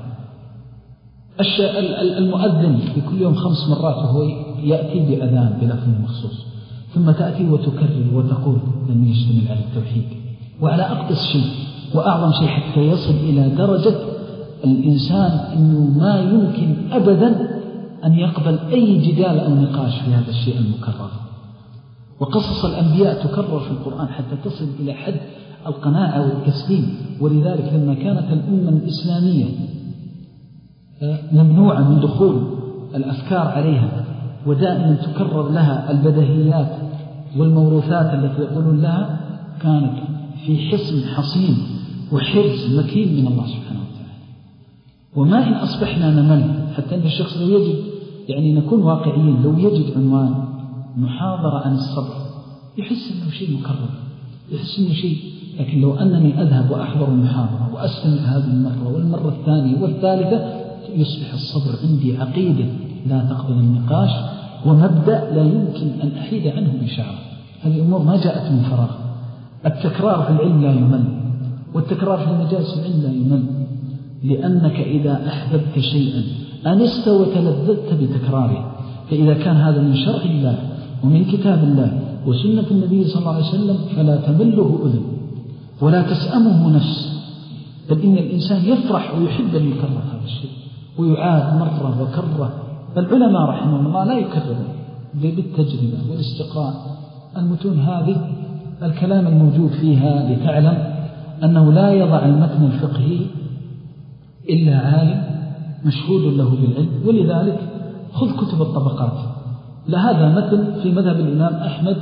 المؤذن في كل يوم خمس مرات وهو يأتي بأذان بلفظ مخصوص، ثم تأتي وتكرر وتقول لم يشتمل على التوحيد وعلى أقدس شيء وأعظم شيء، حتى يصل إلى درجة الإنسان أنه ما يمكن أبدا أن يقبل أي جدال أو نقاش في هذا الشيء المكرر. وقصص الأنبياء تكرر في القرآن حتى تصل إلى حد القناعة والتسليم. ولذلك لما كانت الأمة الإسلامية ممنوعة من دخول الأفكار عليها، ودائما تكرر لها البديهيات والموروثات التي يقولون لها، كانت في حصن حصين وحرز مكين من الله سبحانه وتعالى. وما إن أصبحنا نمل، حتى أن الشخص لو يجد، يعني نكون واقعيين، لو يجد عنوان محاضرة عن الصبر يحس أنه شيء مكرر، يحس أنه شيء. لكن لو أنني أذهب وأحضر المحاضرة وأستمع هذه المرة والمرة الثانية والثالثة، يصبح الصبر عندي عقيدة لا تقبل النقاش، ومبدأ لا يمكن أن أحيد عنه بشعر. هذه أمور ما جاءت من فراغ. التكرار في العلم لا يمل، والتكرار في المجالس العلم لا يمل، لأنك إذا أحببت شيئا أنست وتلذذت بتكراره. فإذا كان هذا من شرع الله ومن كتاب الله وسنة النبي صلى الله عليه وسلم فلا تمله أذن ولا تسأمه نفس، بل إن الإنسان يفرح ويحب أن يكرر هذا الشيء ويعاد مرة وكرة. العلماء رحمهم الله لا يكررون بالتجربة والاستقراء. المتون هذه الكلام الموجود فيها لتعلم أنه لا يضع المتن الفقهي إلا عالم مشهود له بالعلم. ولذلك خذ كتب الطبقات، لهذا متن في مذهب الإمام أحمد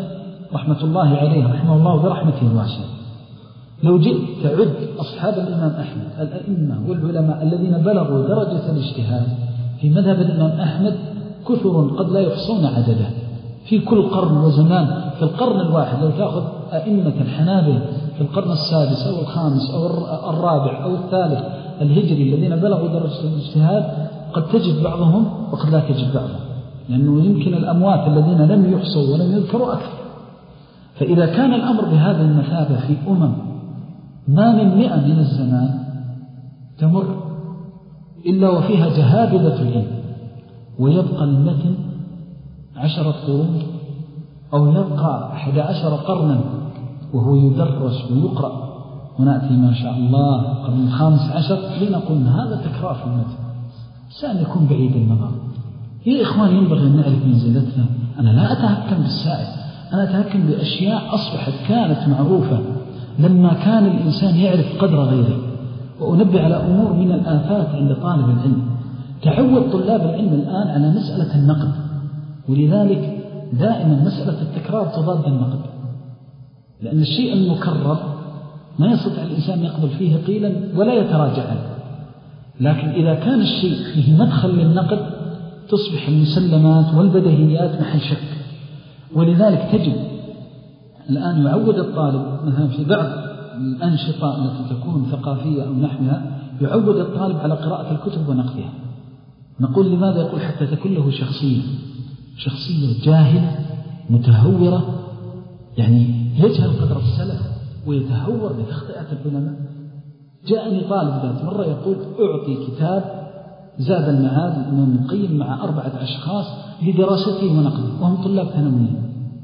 رحمة الله عليه رحمه الله برحمته الواسعة، لو جئت تعد أصحاب الإمام أحمد الأئمة والعلماء الذين بلغوا درجة الاجتهاد في مذهب الإمام أحمد كثر قد لا يحصون عدده في كل قرن وزمان. في القرن الواحد لو تأخذ أئمة الحنابلة في القرن السادس أو الخامس أو الرابع أو الثالث الهجري الذين بلغوا درجة الاجتهاد قد تجد بعضهم وقد لا تجد بعضهم، لأنه يمكن الأموات الذين لم يحصوا ولم يذكروا أكثر. فإذا كان الأمر بهذه المثابة في أمم ما من مئة من الزمان تمر إلا وفيها جهابذة العلم، ويبقى المتن عشرة قرون أو يبقى أحد عشر قرنا وهو يدرس ويقرأ، ونأتي ما شاء الله القرن الخامس عشر لنقول هذا تكرار في المتن، سأل يكون بعيد النظر. يا إخوان ينبغي أن نعرف منزلتنا. أنا لا أتهكم بالسائل، أنا أتهكم بأشياء أصبحت كانت معروفة لما كان الإنسان يعرف قدر غيره. وأنبه على أمور من الآفات عند طالب العلم. تعود طلاب العلم الآن على مسألة النقد، ولذلك دائما مسألة التكرار تضاد النقد، لأن الشيء المكرر ما يستطيع الإنسان يقبل فيه قيلا ولا يتراجع عنه. لكن إذا كان الشيء فيه مدخل للنقد تصبح المسلمات والبديهيات محل شك. ولذلك تجد الآن يعود الطالب مثلا في بعض الأنشطة التي تكون ثقافية أو نحوها يعود الطالب على قراءة الكتب ونقدها. نقول لماذا؟ يقول حتى تكون له شخصية شخصية جاهلة متهورة، يعني يجهل قدر السلف ويتهور بتخطئة العلماء. جاءني طالب ذات مرة يقول أعطي كتاب زاد المعاد الإمام القيم مع أربعة أشخاص لدراسته ونقده وهم طلاب ثانويين.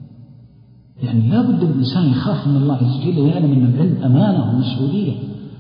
يعني لا بد الإنسان يخاف من الله عز وجل ويعلم أن العلم أمانة ومسؤولية.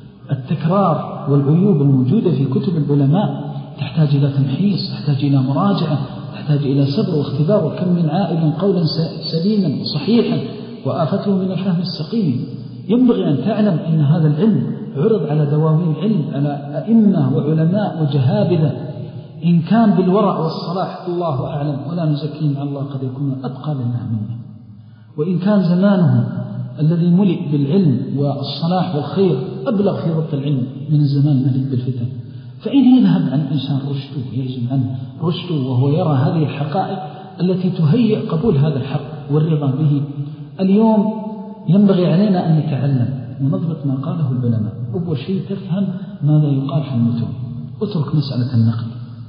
التكرار والعيوب الموجودة في كتب العلماء تحتاج إلى تمحيص، تحتاج إلى مراجعة، تحتاج إلى صبر واختبار. وكم من عائل قولا سليما وصحيحا وآفته من الفهم السقيم. ينبغي أن تعلم أن هذا العلم عرض على دواوين علم، على أئمة وعلماء وجهابذة، إن كان بالورع والصلاح الله أعلم ولا نزكي مع الله قد يكون أتقى لله منه، وإن كان زمانه الذي ملئ بالعلم والصلاح والخير أبلغ في ضبط العلم من الزمان الملئ بالفتن. فإن يذهب عن الإنسان رشده ويعزم عنه رشده وهو يرى هذه الحقائق التي تهيئ قبول هذا الحق والرضا به. اليوم ينبغي علينا أن نتعلم ونضبط ما قاله العلماء. أول شيء تفهم ماذا يقال في المتون، اترك مسألة النقد.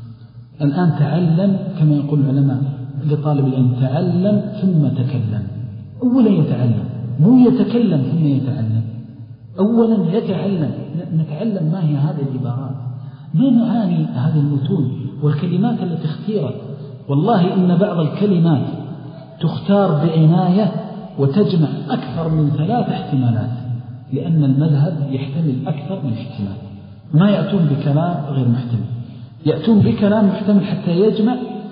الآن تعلم كما يقول العلماء لطالب العلم تعلم ثم تكلم. أولا يتعلم، مو يتكلم ثم يتعلم. أولا يتعلم، نتعلم ما هي هذه العبارات، ما معاني هذه المتون والكلمات التي اختيرت. والله إن بعض الكلمات تختار بعناية وتجمع أكثر من ثلاث احتمالات، لأن المذهب يحتمل أكثر من احتمال. ما يأتون بكلام غير محتمل، يأتون بكلام محتمل حتى يجمع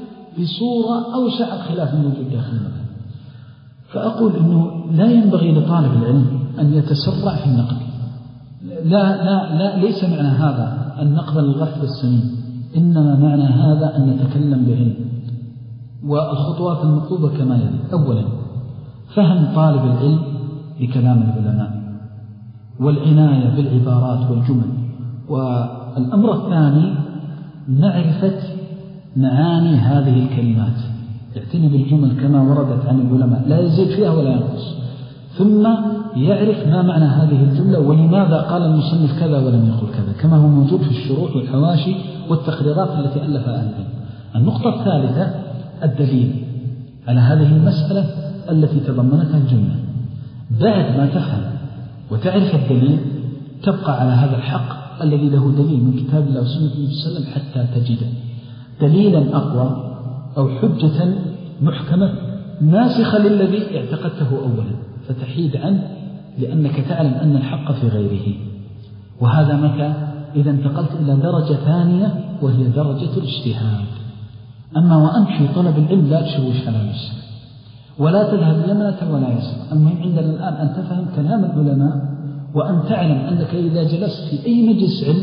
بصورة أوسع الخلاف الموجود داخل المذهب. فأقول إنه لا ينبغي لطالب العلم أن يتسرع في النقد. لا لا لا ليس معنى هذا أن نقبل الغفل السمين، إنما معنى هذا أن نتكلم بعلم. والخطوات المطلوبة كما يلي: أولا فهم طالب العلم لكلام العلماء والعناية بالعبارات والجمل. والأمر الثاني معرفة معاني هذه الكلمات، يعتني بالجمل كما وردت عن العلماء لا يزيد فيها ولا ينقص، ثم يعرف ما معنى هذه الجملة ولماذا قال المصنف كذا ولم يقل كذا، كما هو موجود في الشروح والحواشي والتقريرات التي ألفها أهل العلم. النقطة الثالثة الدليل على هذه المسألة التي تضمنتها الجملة. بعد ما تفهم وتعرف الدليل تبقى على هذا الحق الذي له دليل من كتاب الله وسنة النبي صلى الله عليه وسلم حتى تجد دليلا أقوى أو حجة محكمة ناسخة للذي اعتقدته أولا، فتحيد عنه لأنك تعلم أن الحق في غيره. وهذا متى؟ إذا انتقلت إلى درجة ثانية وهي درجة الاجتهاد. أما وأنت في طلب العلم لا تشوش على نفسك ولا تذهب يمنة ولا يسرى. المهم عندنا الآن أن تفهم كلام العلماء، وأن تعلم أنك إذا جلست في أي مجلس علم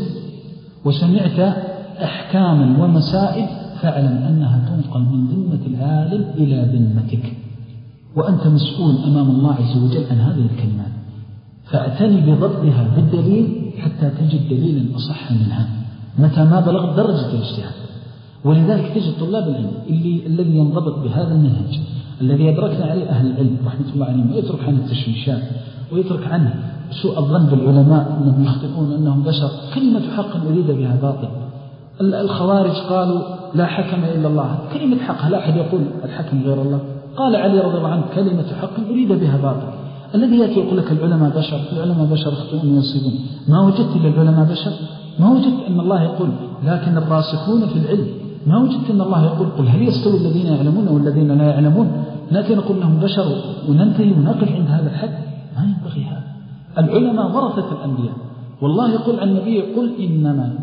وسمعت أحكاما ومسائل فاعلم أنها تنقل من ذمة العالم إلى ذمتك، وأنت مسؤول أمام الله عز وجل عن هذه الكلمات، فاعتني بضبطها بالدليل حتى تجد دليلا أصح منها متى ما بلغت درجة الاجتهاد. ولذلك تجد طلاب العلم اللي الذي ينضبط بهذا النهج الذي يدركنا عليه أهل العلم رحمة الله عليهم، ويترك عنه التشويشات ويترك عنه سوء الظن بالعلماء أنهم يخطئون أنهم بشر، كلمة حق أريد بها باطل. الخوارج قالوا لا حكم إلا الله، كلمة حق لا أحد يقول الحكم غير الله. قال علي رضي الله عنه كلمة حق أريد بها باطل. الذي يأتي يقول لك العلماء بشر، العلماء بشر يخطئون ويصيبون، ما وجدت للعلماء بشر؟ ما وجدت أن الله يقول لكن الراسخون في العلم؟ ما وجدت أن الله يقول قل هل يستوي الذين يعلمون والذين لا يعلمون؟ لكن نقول لهم بشر وننتهي ونقف عند هذا الحد؟ ما ينبغي هذا. العلماء ورثة الأنبياء، والله يقول عن النبي قل إنما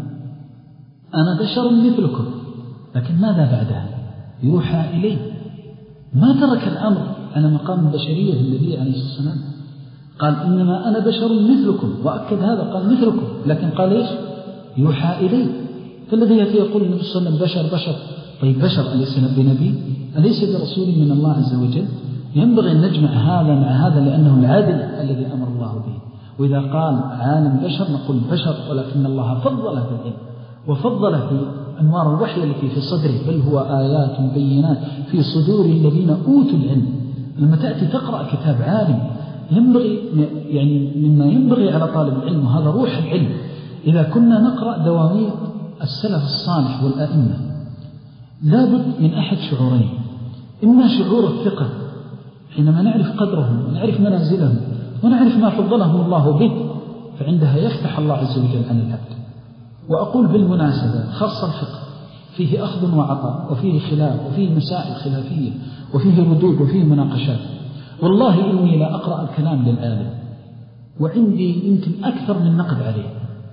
أنا بشر مثلكم، لكن ماذا بعدها؟ يوحى إليه. ما ترك الأمر على مقام البشرية النبي عليه الصلاة والسلام، قال إنما أنا بشر مثلكم، وأكد هذا قال مثلكم، لكن قال إيش؟ يوحى إليه. فالذي يأتي يقول النبي صلى الله عليه وسلم بشر بشر، طيب بشر أليس بنبي؟ أليس برسول من الله عز وجل؟ ينبغي أن نجمع هذا مع هذا لأنه العادل الذي أمر الله به. وإذا قال عالم بشر نقول بشر، ولكن الله فضله بالعلم وفضله في أنوار الوحي التي في صدره، بل هو آيات بينات في صدور الذين أوتوا العلم. لما تأتي تقرأ كتاب عالم ينبغي يعني مما ينبغي على طالب العلم، وهذا روح العلم. إذا كنا نقرأ دواوين السلف الصالح والأئمة لابد من أحد شعورين: إما شعور الثقة حينما نعرف قدرهم ونعرف منازلهم ونعرف ما فضلهم الله به، فعندها يفتح الله عز وجل عن العبد. وأقول بالمناسبة خاصة الفقه فيه أخذ وعطاء، وفيه خلاف، وفيه مسائل خلافية، وفيه ردود، وفيه مناقشات. والله إني لا أقرأ الكلام للعالم وعندي يمكن أكثر من نقد عليه،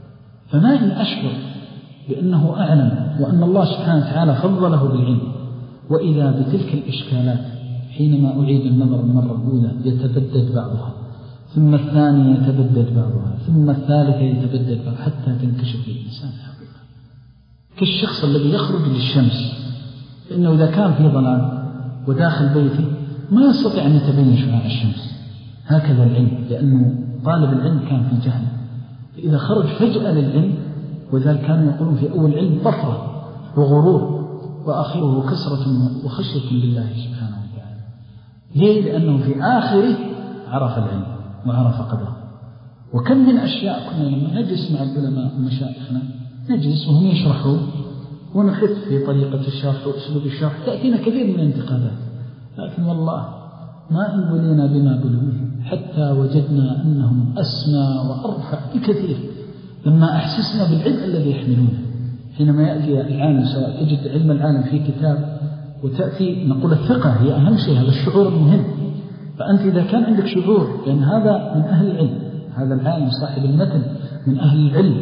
فما إن أشعر بأنه أعلم وأن الله سبحانه وتعالى فضله بالعلم، وإذا بتلك الإشكالات حينما أعيد النظر المرة الأولى يتبدد بعضها، ثم الثانية يتبدد بعضها، ثم الثالثة يتبدد بعضها، حتى تنكشف للإنسان حقيقة. كالشخص الذي يخرج للشمس، فإنه إذا كان في ظلام وداخل بيته ما يستطيع أن يتبين شعاع الشمس. هكذا العلم، لأنه طالب العلم كان في جهل، فإذا خرج فجأة للعلم، وذلك كانوا يقولون في أول علم طفرة وغرور، وآخره كسرة وخشية لله سبحانه وتعالى. ليه؟ لأنه في آخره عرف العلم وعرف قدره. وكم من أشياء كنا لما نجلس مع العلماء ومشايخنا نجلس وهم يشرحوا ونخف في طريقة الشرح وأسلوب الشرح، تأتينا كثير من الانتقادات، لكن والله ما إن بلينا بما بلوه حتى وجدنا أنهم أسمى وأرفع بكثير لما أحسسنا بالعلم الذي يحملونه. حينما يأتي العالم، سواء تجد علم العالم في كتاب وتأتي نقول الثقة هي أهم شيء، هذا الشعور المهم. فأنت إذا كان عندك شعور لأن هذا من أهل العلم، هذا العالم صاحب المتن من أهل العلم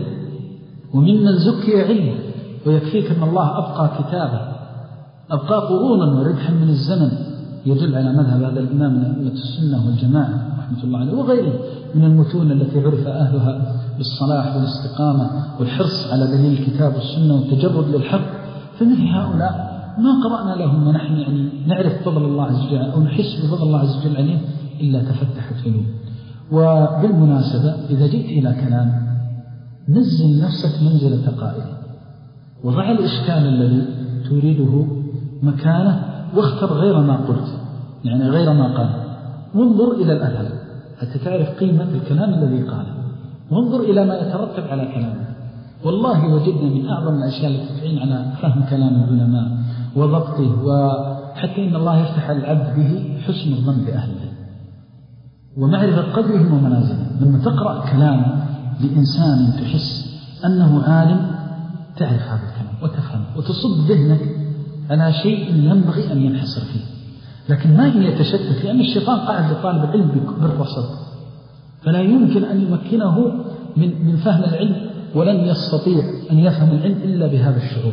وممن زكي علمه، ويكفيك أن الله أبقى كتابه، أبقى قرونا وردحا من الزمن يدل على مذهب هذا الإمام من أئمة السنة والجماعة رحمة الله عليه، وغيره من المتون التي عرف أهلها بالصلاح والاستقامة والحرص على دليل الكتاب والسنة والتجرد للحق. فمثل هؤلاء ما قرأنا لهم ونحن يعني نعرف فضل الله عز وجل أو نحس بفضل الله عز وجل عليه إلا تفتحت علوم. وبالمناسبة إذا جئت إلى كلام نزل نفسك منزلة قائل، وضع الإشكال الذي تريده مكانه، واختر غير ما قلت، يعني غير ما قال، وانظر إلى الأثر حتى تعرف قيمة الكلام الذي قاله، وانظر إلى ما يترتب على كلامه. والله وجدنا من أعظم الأشياء التي تعين على فهم كلام العلماء وضبطه، وحتى إن الله يفتح العبد به حسن الظن بأهله ومعرفة قدرهم ومنازلهم. لما تقرأ كلام لإنسان تحس أنه عالم تعرف هذا الكلام وتفهم وتصب ذهنك على شيء ينبغي أن ينحصر فيه، لكن ما يتشتت، لأن الشيطان قاعد لطالب العلم بالرصد، فلا يمكن أن يمكنه من من فهم العلم، ولن يستطيع أن يفهم العلم إلا بهذا الشعور،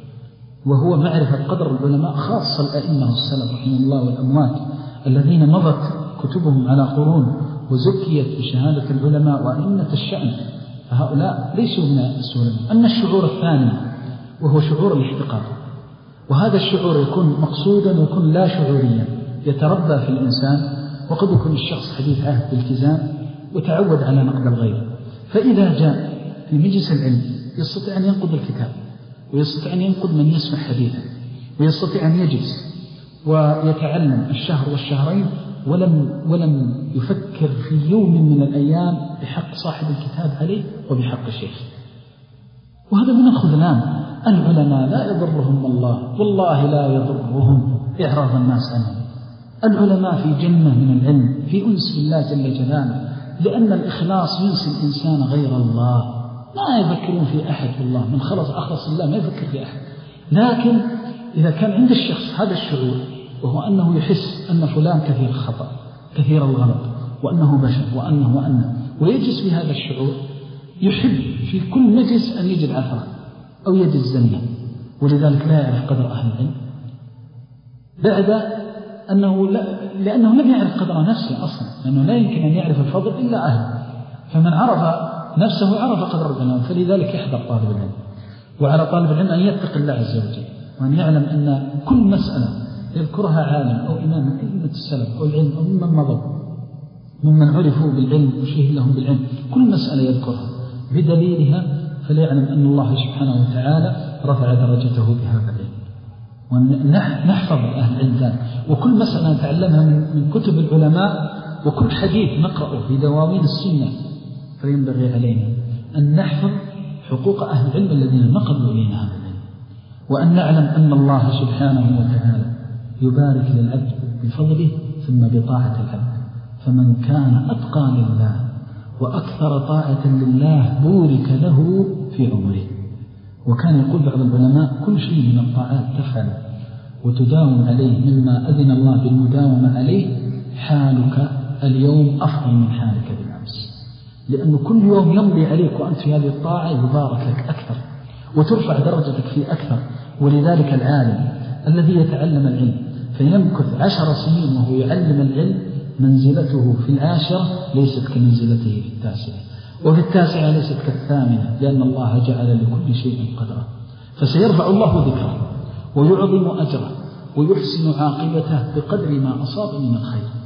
وهو معرفة قدر العلماء، خاصة الأئمة السلف رحمه الله والأموات الذين مضت كتبهم على قرون وزكيت بشهادة العلماء وأئمة الشأن، فهؤلاء ليسوا من السلم. أما الشعور الثاني وهو شعور الاحتقار، وهذا الشعور يكون مقصودا ويكون لا شعوريا، يتربى في الإنسان، وقد يكون الشخص حديث عهد بالتزام وتعود على نقد الغير، فإذا جاء في مجلس العلم يستطيع أن ينقد الكتاب، ويستطيع أن ينقد من يسمع حديثا، ويستطيع أن يجلس ويتعلم الشهر والشهرين ولم, ولم يفكر في يوم من الأيام بحق صاحب الكتاب عليه وبحق الشيخ. وهذا من الخذلان. العلماء لا يضرهم الله، والله لا يضرهم إعراض الناس عنهم. العلماء في جنة من العلم، في أنس بالله جل جلاله، لأن الإخلاص ينسي الإنسان غير الله، ما يفكرون في أحد والله، من خلص أخلص الله ما يفكر في أحد. لكن إذا كان عند الشخص هذا الشعور، وهو أنه يحس أن فلان كثير الخطأ كثير الغلط، وأنه بشر وأنه وأنه، ويجلس بهذا الشعور، يحب في كل مجلس أن يجد عثرا أو يجد زنيا، ولذلك لا يعرف قدر أهل العلم، بعد أنه لا لأنه لم يعرف قدر نفسه أصلا، لأنه لا يمكن أن يعرف الفضل إلا أهله. فمن عرف نفسه عرف قدر العلم، فلذلك يحذر طالب العلم. وعلى طالب العلم أن يتقي الله عز وجل، وأن يعلم أن كل مسألة يذكرها عالم أو إمام من أئمة السلف أو العلم أو ممن مضى ممن عرفوا بالعلم وشهد لهم بالعلم، كل مسألة يذكرها بدليلها، فليعلم أن الله سبحانه وتعالى رفع درجته بهذا العلم. ونحفظ أهل العلم ذلك، وكل مسألة نتعلمها من كتب العلماء، وكل حديث نقرأه في دواوين السنة، فينبغي علينا أن نحفظ حقوق أهل العلم الذين نقلوا إلينا هذا العلم، وأن نعلم أن الله سبحانه وتعالى يبارك للعبد بفضله ثم بطاعة العبد، فمن كان أتقى لله وأكثر طاعة لله بورك له في عمره. وكان يقول بعض العلماء كل شيء من الطاعات تفعل وتداوم عليه مما أذن الله بالمداومة عليه، حالك اليوم أفضل من حالك بالأمس، لأنه كل يوم يمضي عليك وأنت في هذه الطاعة يبارك لك أكثر وترفع درجتك فيه أكثر. ولذلك العالم الذي يتعلم العلم فيمكث عشر سنين وهو يعلم العلم، منزلته في العاشرة ليست كمنزلته في التاسعة، وفي التاسعة ليست كالثامنة، لأن الله جعل لكل شيء قدرا. فسيرفع الله ذكره ويعظم أجره ويحسن عاقبته بقدر ما أصاب من الخير.